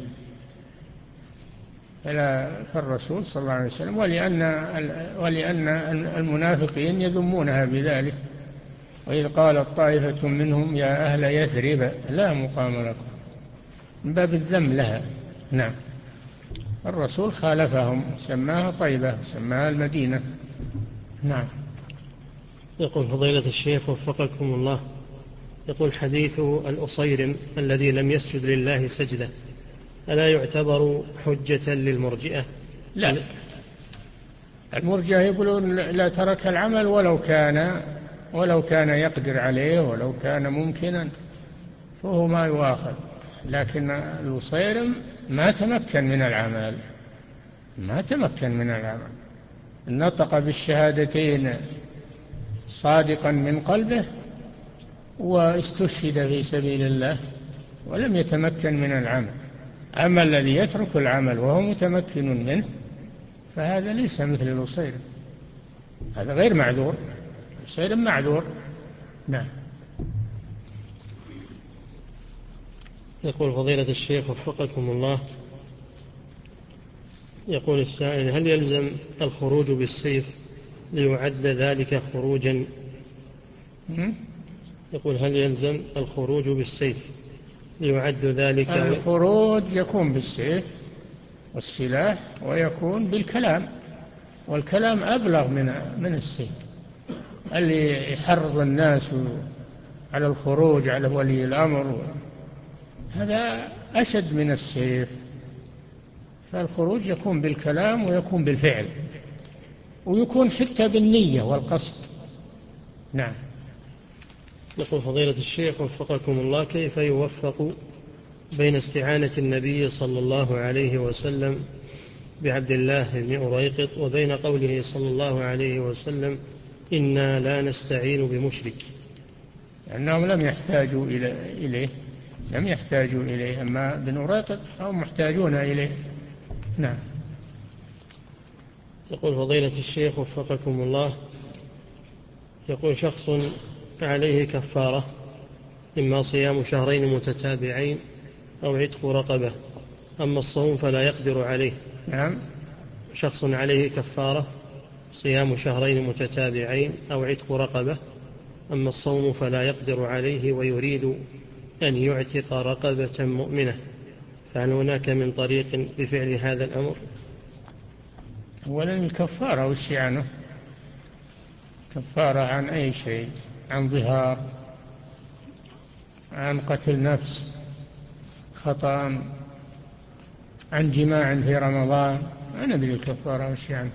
فالرسول صلى الله عليه وسلم، ولأن ولأن المنافقين يذمونها بذلك، وإذ قالت طائفة منهم يا أهل يثرب لا مقام لكم، من باب الذم لها. نعم. الرسول خالفهم، سماها طيبة، سماها المدينة. نعم. يقول فضيلة الشيخ وفقكم الله، يقول حديث الأصيرم الذي لم يسجد لله سجدة ألا يعتبر حجة للمرجئة؟ لا، المرجئة يقولون لا ترك العمل ولو كان ولو كان يقدر عليه ولو كان ممكنا فهو ما يؤاخذ، لكن الأصيرم ما تمكن من العمل، ما تمكن من العمل، نطق بالشهادتين صادقا من قلبه واستشهد في سبيل الله ولم يتمكن من العمل. أما الذي يترك العمل وهو متمكن منه فهذا ليس مثل الأصيرم، هذا غير معذور، الأصيرم معذور. نعم. يقول فضيلة الشيخ وفقكم الله، يقول السائل: هل يلزم الخروج بالسيف ليعد ذلك خروجا؟ يقول: هل يلزم الخروج بالسيف ليعد ذلك؟ الخروج يكون بالسيف والسلاح ويكون بالكلام، والكلام أبلغ من من السيف. اللي يحرض الناس على الخروج على ولي الأمر هذا أشد من السيف، فالخروج يكون بالكلام ويكون بالفعل ويكون حتى بالنية والقصد. نعم. يقول فضيلة الشيخ وفقكم الله: كيف يوفق بين استعانة النبي صلى الله عليه وسلم بعبد الله بن أريقط وبين قوله صلى الله عليه وسلم: إنا لا نستعين بمشرك؟ لأنهم لم يحتاجوا إليه لم يحتاجوا إليه، أما بن أريقط هم محتاجون إليه. نعم. يقول فضيلة الشيخ وفقكم الله، يقول شخص عليه كفارة، إما صيام شهرين متتابعين أو عتق رقبة، أما الصوم فلا يقدر عليه. نعم. شخص عليه كفارة، صيام شهرين متتابعين أو عتق رقبة، أما الصوم فلا يقدر عليه ويريد أن يعتق رقبة مؤمنة، فهل هناك من طريق لفعل هذا الأمر؟ أولا الكفارة وش عنه؟ كفارة عن أي شيء؟ عن ظهار، عن قتل نفس خطأ، عن جماع في رمضان، ما ندري الكفارة وش عنه.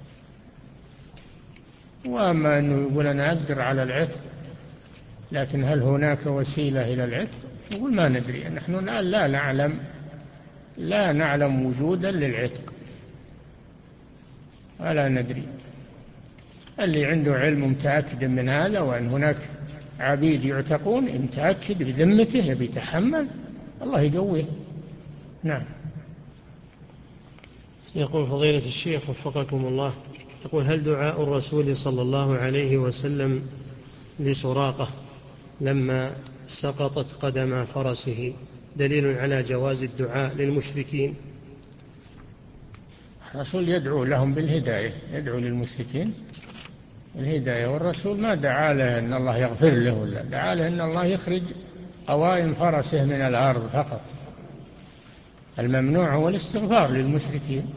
وأما أنه يقول أنا أقدر على العتق لكن هل هناك وسيلة إلى العتق؟ يقول ما ندري، نحن الآن لا نعلم لا نعلم وجودا للعتق ولا ندري. اللي عنده علم متأكد من هذا وأن هناك عبيد يعتقون متأكد بذمته يبي يتحمل، الله يقويه. نعم. يقول فضيلة الشيخ وفقكم الله، يقول: هل دعاء الرسول صلى الله عليه وسلم لسراقة لما سقطت قدم فرسه دليل على جواز الدعاء للمشركين؟ الرسول يدعو لهم بالهداية، يدعو للمشركين الهداية، والرسول ما دعا له أن الله يغفر له، ولا دعا له أن الله يخرج قوائم فرسه من الأرض فقط. الممنوع هو الاستغفار للمشركين،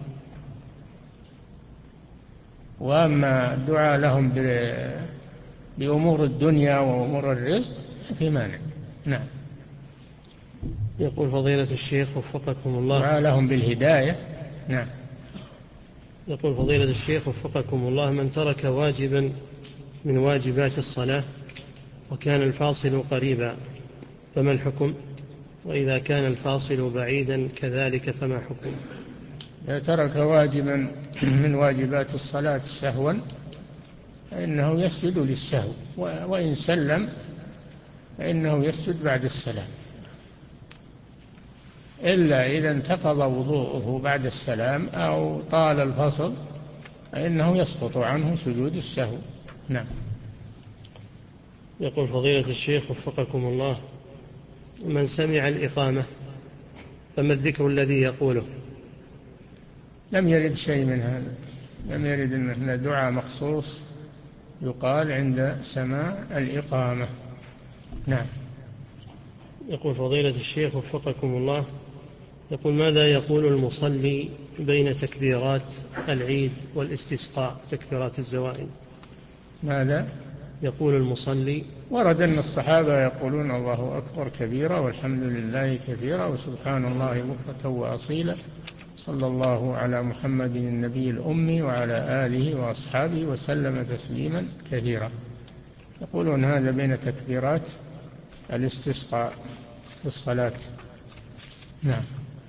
وأما الدعاء لهم بأمور الدنيا وأمور الرزق في مانع. نعم. يقول فضيلة الشيخ وفقكم الله: دعاء لهم بالهداية. نعم. يقول فضيلة الشيخ وفقكم الله: من ترك واجبا من واجبات الصلاة وكان الفاصل قريبا فما الحكم؟ وإذا كان الفاصل بعيدا كذلك فما حكم؟ إذا ترك واجبا من واجبات الصلاة سهوا فإنه يسجد للسهو، وإن سلم فإنه يسجد بعد السلام، إلا إذا انتقض وضوءه بعد السلام أو طال الفصل فإنه يسقط عنه سجود السهو. نعم. يقول فضيلة الشيخ وفقكم الله: من سمع الإقامة فما الذكر الذي يقوله؟ لم يرد شيء من هذا، لم يرد أنه دعاء مخصوص يقال عند سماع الإقامة. نعم. يقول فضيلة الشيخ وفقكم الله: يقول ماذا يقول المصلي بين تكبيرات العيد والاستسقاء تكبيرات الزوائد؟ ماذا يقول المصلي؟ ورد أن الصحابة يقولون الله أكبر كبيرا والحمد لله كثيرا وسبحان الله بكرة وأصيلا، صلى الله على محمد النبي الأمي وعلى آله وأصحابه وسلم تسليما كثيرا. يقولون هذا بين تكبيرات الاستسقاء في الصلاة. نعم.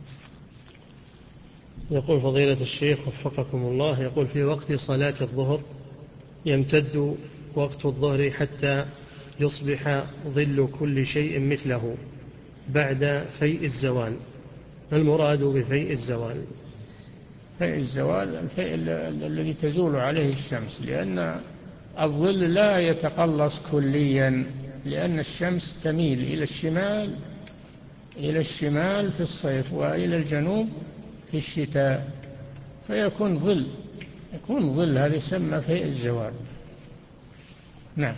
يقول فضيلة الشيخ وفقكم الله، يقول في وقت صلاة الظهر يمتد وقت الظهر حتى يصبح ظل كل شيء مثله بعد فيء الزوال، ما المراد بفيء الزوال؟ فيء الزوال الفيء الذي تزول عليه الشمس، لأن الظل لا يتقلص كليا، لأن الشمس تميل إلى الشمال إلى الشمال في الصيف وإلى الجنوب في الشتاء، فيكون ظل يكون ظل هذا يسمى فيء الزوال. نعم.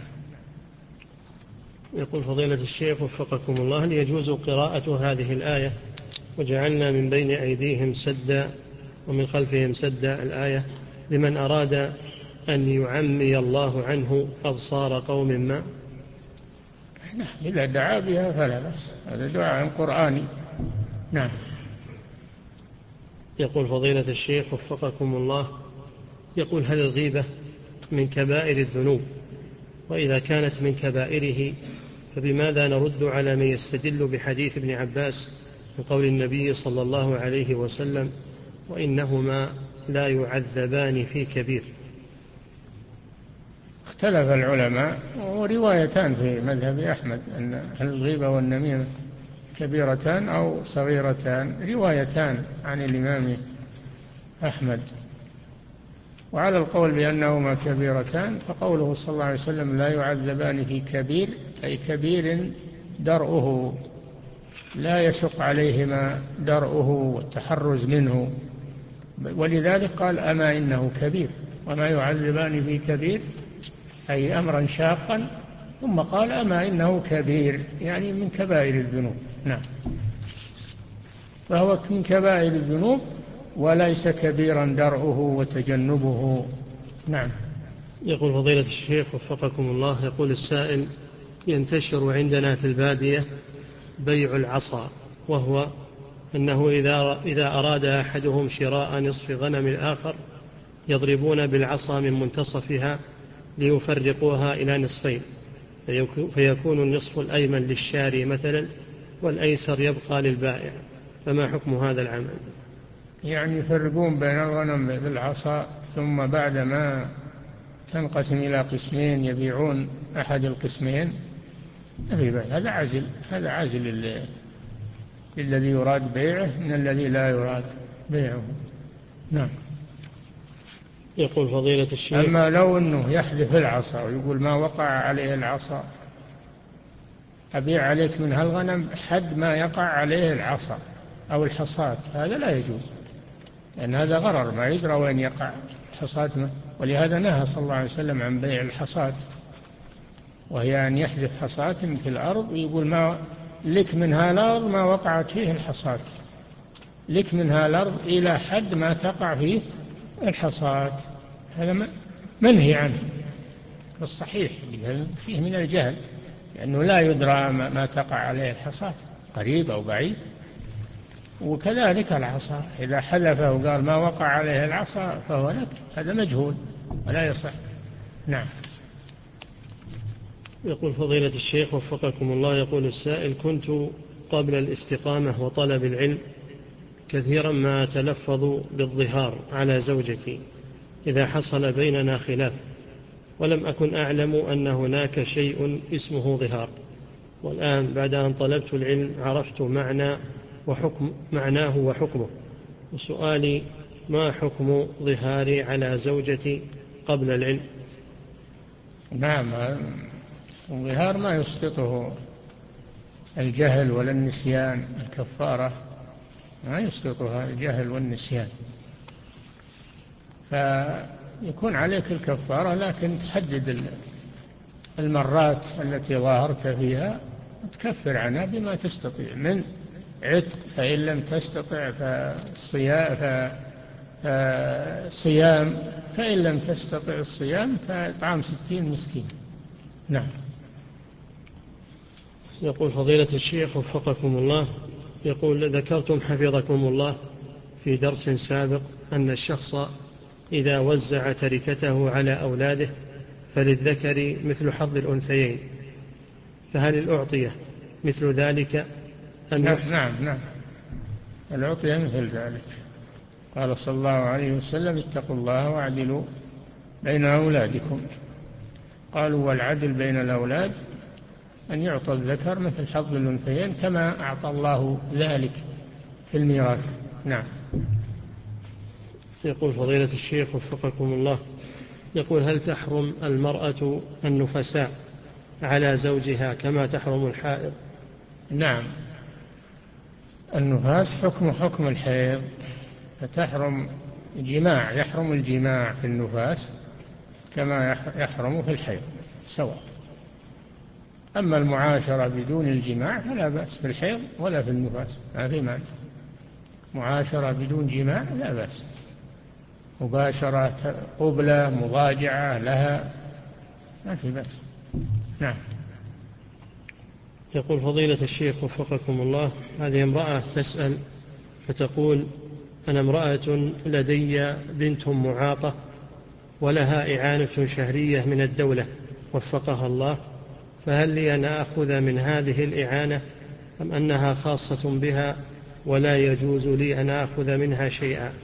يقول فضيلة الشيخ وفقكم الله، هل يجوز قراءة هذه الآية وجعلنا من بين أيديهم سدا ومن خلفهم سدا الآية لمن أراد أن يعمي الله عنه أبصار قوم ما؟ نعم، إذا دعا بها فلا بأس، هذا دعاء قرآني. نعم. يقول فضيلة الشيخ وفقكم الله، يقول هل الغيبة من كبائر الذنوب؟ وإذا كانت من كبائره فبماذا نرد على من يستدل بحديث ابن عباس من قول النبي صلى الله عليه وسلم وإنهما لا يعذبان في كبير؟ اختلف العلماء، وروايتان في مذهب أحمد أن هل الغيبة والنميمة كبيرتان أو صغيرتان، روايتان عن الإمام أحمد. وعلى القول بأنهما كبيرتان فقوله صلى الله عليه وسلم لا يعذبان في كبير، أي كبير درؤه لا يشق عليهما درؤه والتحرز منه، ولذلك قال أما إنه كبير، وما يعذبان في كبير أي أمرا شاقا، ثم قال أما إنه كبير يعني من كبائر الذنوب. نعم. فهو من كبائر الذنوب وليس كبيرا درؤه وتجنبه. نعم. يقول فضيلة الشيخ وفقكم الله، يقول السائل ينتشر عندنا في البادية بيع العصا، وهو أنه إذا, إذا أراد أحدهم شراء نصف غنم الآخر يضربون بالعصا من منتصفها ليفرقوها إلى نصفين، فيكون النصف الأيمن للشاري مثلا والأيسر يبقى للبائع، فما حكم هذا العمل؟ يعني يفرقون بين الغنم بالعصا ثم بعدما تنقسم إلى قسمين يبيعون أحد القسمين؟ هذا عزل هذا عزل الذي يراد بيعه من الذي لا يراد بيعه. نعم. يقول فضيلة الشيخ أما لو أنه يحذف العصا ويقول ما وقع عليه العصا أبيع عليك من هالغنم حد ما يقع عليه العصا أو الحصات، هذا لا يجوز، لأن هذا غرر ما يدرى وين يقع الحصات، ولهذا نهى صلى الله عليه وسلم عن بيع الحصات، وهي أن يحذف حصات في الأرض ويقول ما لك منها الأرض ما وقعت فيه الحصات، لك منها الأرض إلى حد ما تقع فيه الحصات، هذا منهي عنه بالصحيح، فيه من الجهل، لأنه لا يدرى ما تقع عليه الحصات قريب أو بعيد. وكذلك العصا إذا حذفه وقال ما وقع عليه العصا فهو لك، هذا مجهول ولا يصح. نعم. يقول فضيلة الشيخ وفقكم الله، يقول السائل كنت قبل الاستقامة وطلب العلم كثيرا ما أتلفظ بالظهار على زوجتي إذا حصل بيننا خلاف، ولم أكن أعلم أن هناك شيء اسمه ظهار، والآن بعد أن طلبت العلم عرفت معنى وحكم معناه وحكمه، وسؤالي ما حكم ظهاري على زوجتي قبل العلم؟ نعم، الظهار ما يسقطه الجهل ولا النسيان، الكفارة ما يسقطها الجهل والنسيان، فيكون عليك الكفارة، لكن تحدد المرات التي ظاهرت فيها وتكفر عنها بما تستطيع من عتق، فإن لم تستطع فصيام، فإن لم تستطع الصيام فإطعام ستين مسكين. نعم. يقول فضيلة الشيخ وفقكم الله، يقول ذكرتم حفظكم الله في درس سابق أن الشخص إذا وزع تركته على أولاده فللذكر مثل حظ الأنثيين، فهل الأعطية مثل ذلك أم نعم نعم نعم الأعطية مثل ذلك. قال صلى الله عليه وسلم: اتقوا الله واعدلوا بين أولادكم. قالوا: والعدل بين الأولاد أن يعطى الذكر مثل حظ الأنثيين كما أعطى الله ذلك في الميراث. نعم. يقول فضيلة الشيخ وفقكم الله، يقول: هل تحرم المرأة النفساء على زوجها كما تحرم الحائض؟ نعم، النفاس حكم حكم الحيض، فتحرم الجماع، يحرم الجماع في النفاس كما يحرم في الحيض سواء. أما المعاشرة بدون الجماع فلا بأس في الحيض ولا في النفاس، ما في مانع. معاشرة بدون جماع لا بأس، مباشرة، قبلة، مضاجعة لها، ما في بأس. نعم. يقول فضيلة الشيخ وفقكم الله، هذه امرأة تسأل فتقول: أنا امرأة لدي بنت معاقة ولها إعانة شهرية من الدولة وفقها الله، فهل لي أن أخذ من هذه الإعانة أم أنها خاصة بها ولا يجوز لي أن أخذ منها شيئا؟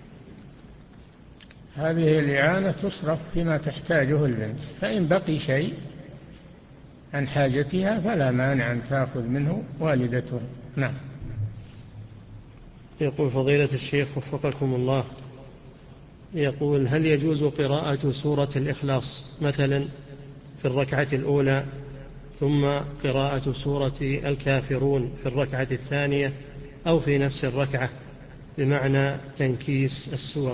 هذه الإعانة تصرف فيما تحتاجه البنت، فإن بقي شيء عن حاجتها فلا مانع أن تأخذ منه والدته. نعم. يقول فضيلة الشيخ وفقكم الله، يقول: هل يجوز قراءة سورة الإخلاص مثلا في الركعة الأولى ثم قراءة سورة الكافرون في الركعة الثانية أو في نفس الركعة، بمعنى تنكيس السور؟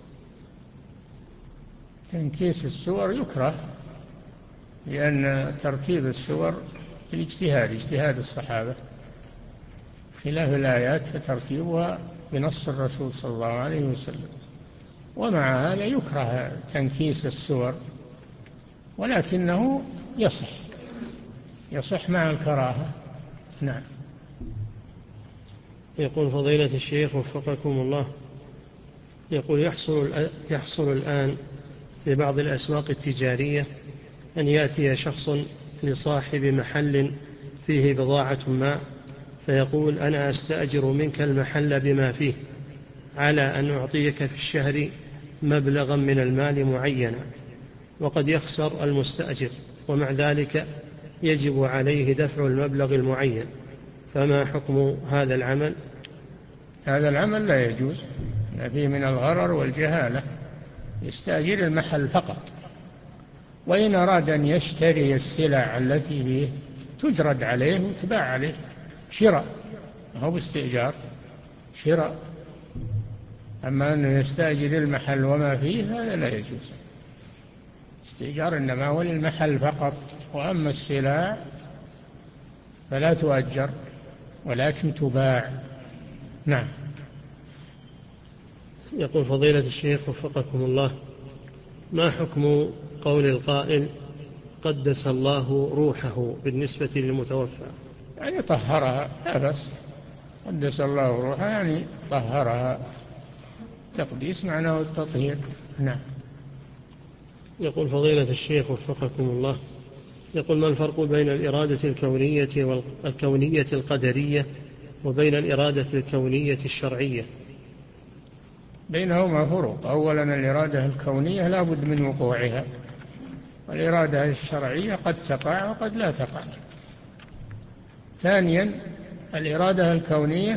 تنكيس السور يكره، لأن ترتيب السور الاجتهاد اجتهاد الصحابة، خلاف الآيات فترتيبها بنص الرسول صلى الله عليه وسلم. ومع هذا يكره تنكيس السور، ولكنه يصح يصح مع الكراهة. نعم. يقول فضيلة الشيخ وفقكم الله، يقول: يحصل, يحصل الآن في بعض الأسواق التجارية أن يأتي شخص لصاحب محل فيه بضاعة ما فيقول: أنا أستأجر منك المحل بما فيه على أن أعطيك في الشهر مبلغا من المال معينا، وقد يخسر المستأجر ومع ذلك يجب عليه دفع المبلغ المعين، فما حكم هذا العمل؟ هذا العمل لا يجوز، فيه من الغرر والجهالة. يستأجر المحل فقط، وإن أراد أن يشتري السلع التي فيه تجرد عليه وتباع عليه شراء، هو باستئجار شراء. أما أنه يستأجر المحل وما فيه هذا لا يجوز. استئجار إنما هو للمحل فقط، وأما السلع فلا تؤجر ولكن تباع. نعم. يقول فضيلة الشيخ وفقكم الله: ما حكم قول القائل: قدس الله روحه بالنسبة للمتوفى؟ يعني طهرها، لا بأس. قدس الله روحها يعني طهرها، تقديس معناه التطهير. نعم. يقول فضيلة الشيخ وفقكم الله، يقول: ما الفرق بين الإرادة الكونية والكونية القدرية وبين الإرادة الكونية الشرعية؟ بينهما فروق. أولا الإرادة الكونية لا بد من وقوعها، والإرادة الشرعية قد تقع وقد لا تقع. ثانيا الإرادة الكونية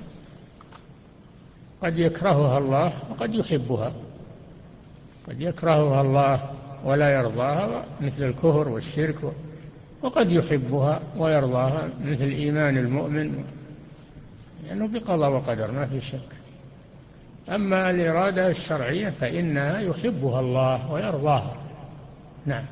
قد يكرهها الله وقد يحبها، قد يكرهها الله ولا يرضاها مثل الكفر والشرك، وقد يحبها ويرضاها مثل إيمان المؤمن، لأنه يعني بقضاء وقدر ما في شك. أما الإرادة الشرعية فإنها يحبها الله ويرضاها. نعم.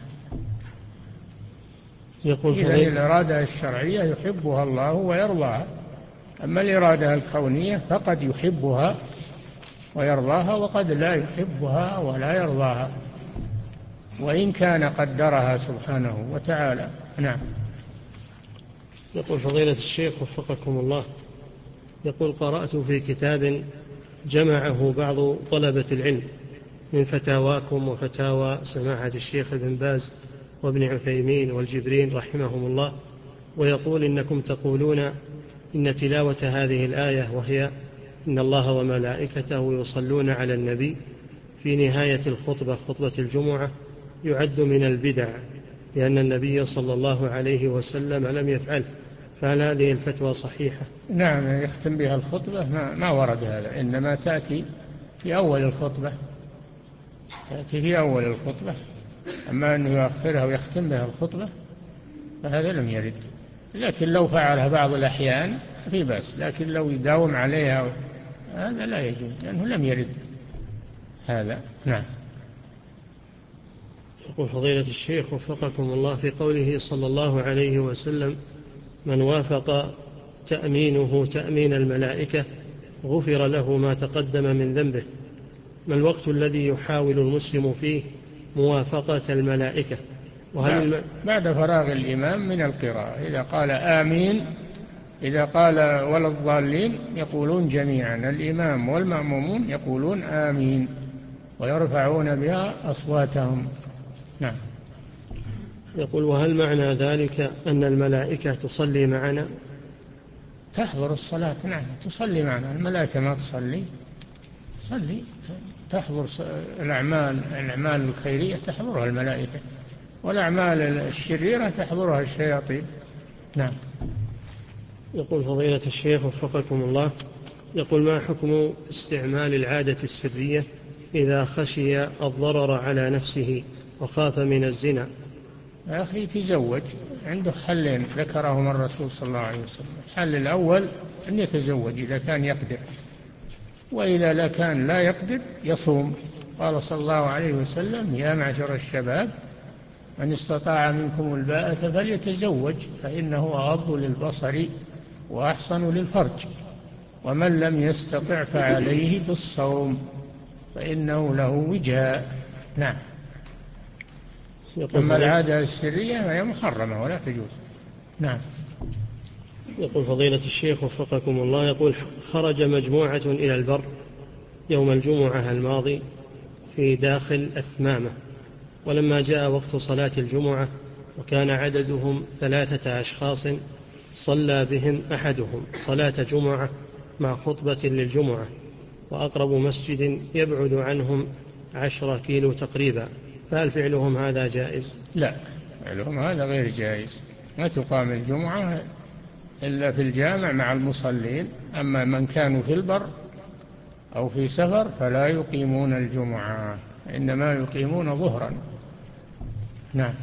يقول إذن الإرادة الشرعية يحبها الله ويرضاها، أما الإرادة الكونية فقد يحبها ويرضاها وقد لا يحبها ولا يرضاها، وإن كان قدرها سبحانه وتعالى. نعم. يقول فضيلة الشيخ وفقكم الله، يقول قرأت في كتاب جمعه بعض طلبة العلم من فتاواكم وفتاوى سماحة الشيخ ابن باز وابن عثيمين والجبرين رحمهم الله، ويقول إنكم تقولون إن تلاوة هذه الآية وهي إن الله وملائكته يصلون على النبي في نهاية الخطبة خطبة الجمعة يعد من البدع، لأن النبي صلى الله عليه وسلم لم يفعله، فهل هذه الفتوى صحيحة؟ نعم، يختم بها الخطبة ما, ما ورد هذا، إنما تأتي في أول الخطبة، تأتي في أول الخطبة، أما أنه يؤخرها ويختم بها الخطبة فهذا لم يرد. لكن لو فعلها بعض الأحيان في بأس، لكن لو يداوم عليها هذا لا يجوز، لأنه لم يرد هذا. نعم. يقول فضيلة الشيخ وفقكم الله، في قوله صلى الله عليه وسلم من وافق تأمينه تأمين الملائكة غفر له ما تقدم من ذنبه، ما الوقت الذي يحاول المسلم فيه موافقة الملائكة؟ وهل الم... بعد فراغ الإمام من القراءة، إذا قال آمين، إذا قال ولا الضالين يقولون جميعا، الإمام والمأمومون يقولون آمين ويرفعون بها أصواتهم. نعم. يقول وهل معنى ذلك أن الملائكة تصلي معنا؟ تحضر الصلاة، نعم تصلي معنا، الملائكة ما تصلي، تصلي تحضر الأعمال الأعمال الخيرية تحضرها الملائكة، والأعمال الشريرة تحضرها الشياطين. نعم. يقول فضيلة الشيخ وفقكم الله، يقول ما حكم استعمال العادة السرية إذا خشي الضرر على نفسه وخاف من الزنا؟ يا أخي تزوج، عنده حلين ذكرهما الرسول صلى الله عليه وسلم. الحل الأول أن يتزوج إذا كان يقدر، وإذا لا كان لا يقدر يصوم. قال صلى الله عليه وسلم يا معشر الشباب من استطاع منكم الباءة فليتزوج فإنه أغض للبصر وأحصن للفرج، ومن لم يستطع فعليه بالصوم فإنه له وجاء. نعم. أما العادة السرية فهي محرمة ولا تجوز. نعم. يقول فضيلة الشيخ وفقكم الله، يقول خرج مجموعة إلى البر يوم الجمعة الماضي في داخل أثمامة، ولما جاء وقت صلاة الجمعة وكان عددهم ثلاثة أشخاص صلى بهم أحدهم صلاة جمعة مع خطبة للجمعة، وأقرب مسجد يبعد عنهم عشرة كيلو تقريبا، فهل فعلهم هذا جائز؟ لا، فعلهم هذا غير جائز، ما تقام الجمعة إلا في الجامع مع المصلين، أما من كانوا في البر أو في سفر فلا يقيمون الجمعة، إنما يقيمون ظهرا. نعم.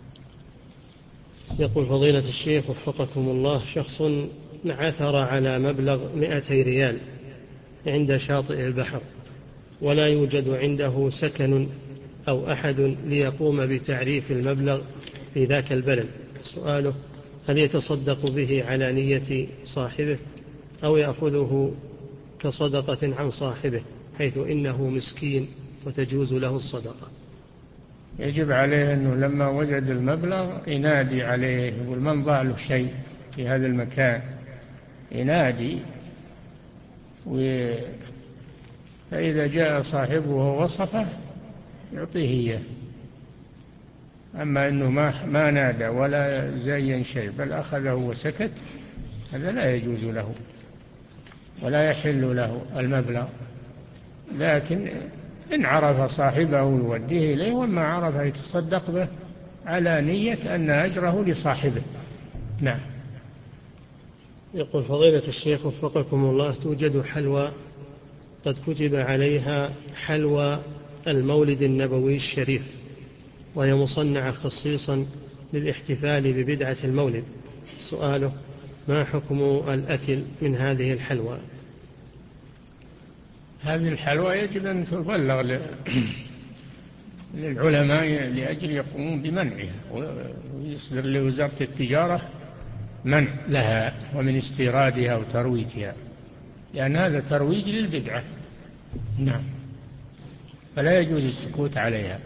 يقول فضيلة الشيخ وفقكم الله، شخص عثر على مبلغ مئتي ريال عند شاطئ البحر ولا يوجد عنده سكن أو أحد ليقوم بتعريف المبلغ في ذاك البلد، سؤاله هل يتصدق به على نية صاحبه أو يأخذه كصدقة عن صاحبه حيث إنه مسكين وتجوز له الصدقة؟ يجب عليه أنه لما وجد المبلغ ينادي عليه، يقول من ضاع له شيء في هذا المكان، ينادي، فإذا جاء صاحبه ووصفه يعطيه إياه. أما أنه ما, ما نادى ولا زين شيء بل أخذه وسكت، هذا لا يجوز له ولا يحل له المبلغ، لكن إن عرف صاحبه يوديه إليه، وما عرف يتصدق به على نية أن أجره لصاحبه. نعم. يقول فضيلة الشيخ وفقكم الله، توجد حلوى قد كتب عليها حلوى المولد النبوي الشريف، وهي مصنعة خصيصا للاحتفال ببدعة المولد، سؤاله ما حكم الأكل من هذه الحلوى؟ هذه الحلوى يجب أن تبلغ للعلماء لأجل يقومون بمنعها، ويصدر لوزارة التجارة منع لها ومن استيرادها وترويجها، لأن هذا ترويج للبدعة. نعم. فلا يجوز السكوت عليها،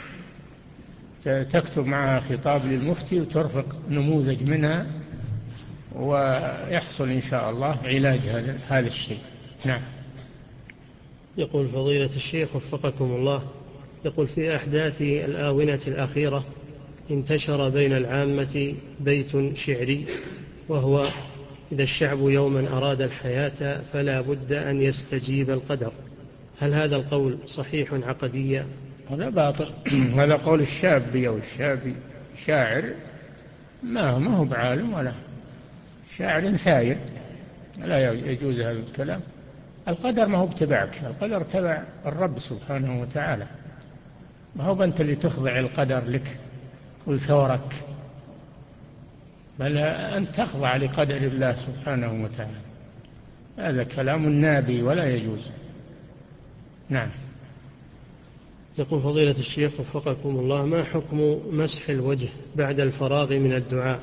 تكتب معها خطاب للمفتي وترفق نموذج منها، ويحصل إن شاء الله علاج هذا الشيء. نعم. يقول فضيلة الشيخ وفقكم الله، يقول في أحداث الآونة الأخيرة انتشر بين العامة بيت شعري، وهو: إذا الشعب يوما أراد الحياة فلا بد أن يستجيب القدر. هل هذا القول صحيح عقديا؟ هذا باطل. هذا قول الشابي أو الشابي، شاعر ما ما هو بعالم ولا شاعر ثاير، لا يجوز هذا الكلام. القدر ما هو بتبعك، القدر تبع الرب سبحانه وتعالى، ما هو أنت اللي تخضع القدر لك والثورك، بل أن تخضع لقدر الله سبحانه وتعالى. هذا كلام نابي ولا يجوز. نعم. يقول فضيلة الشيخ وفقكم الله، ما حكم مسح الوجه بعد الفراغ من الدعاء؟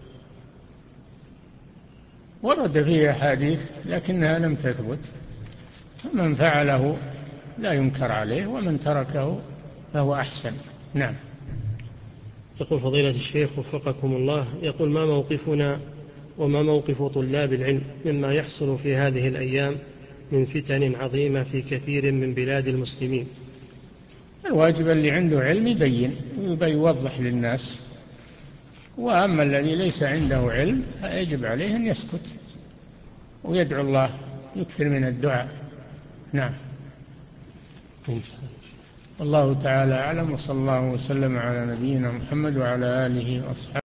ورد فيه أحاديث لكنها لم تثبت، من فعله لا ينكر عليه، ومن تركه فهو أحسن. نعم. يقول فضيلة الشيخ وفقكم الله، يقول: ما موقفنا وما موقف طلاب العلم مما يحصل في هذه الأيام من فتن عظيمة في كثير من بلاد المسلمين؟ الواجب اللي عنده علم يبين ويوضح للناس، وأما الذي ليس عنده علم يجب عليه أن يسكت ويدعو الله، يكثر من الدعاء. نعم. الله تعالى أعلم، وصلى الله وسلم على نبينا محمد وعلى آله وأصحابه.